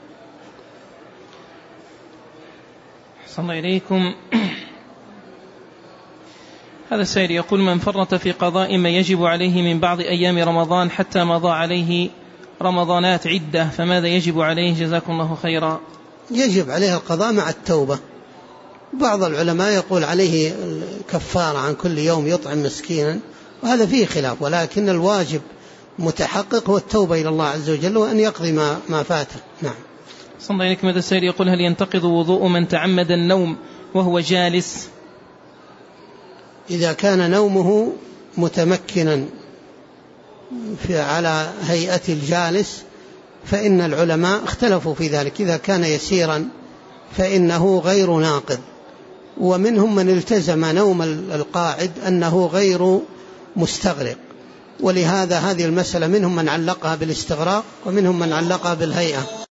صلى الله إليكم. هذا السائل يقول: من فرط في قضاء ما يجب عليه من بعض أيام رمضان حتى مضى عليه رمضانات عدة، فماذا يجب عليه؟ جزاكم الله خيرا. يجب عليه القضاء مع التوبة. بعض العلماء يقول عليه كفارة عن كل يوم يطعم مسكينا، وهذا فيه خلاف، ولكن الواجب متحقق هو التوبة إلى الله عز وجل وأن يقضي ما فاته. نعم. صلى الله عليكم. هذا السائل يقول: هل ينتقض وضوء من تعمد النوم وهو جالس؟ إذا كان نومه متمكنا على هيئة الجالس فإن العلماء اختلفوا في ذلك، إذا كان يسيرا فإنه غير ناقض، ومنهم من التزم نوم القاعد أنه غير مستغرق، ولهذا هذه المسألة منهم من علقها بالاستغراق ومنهم من علقها بالهيئة.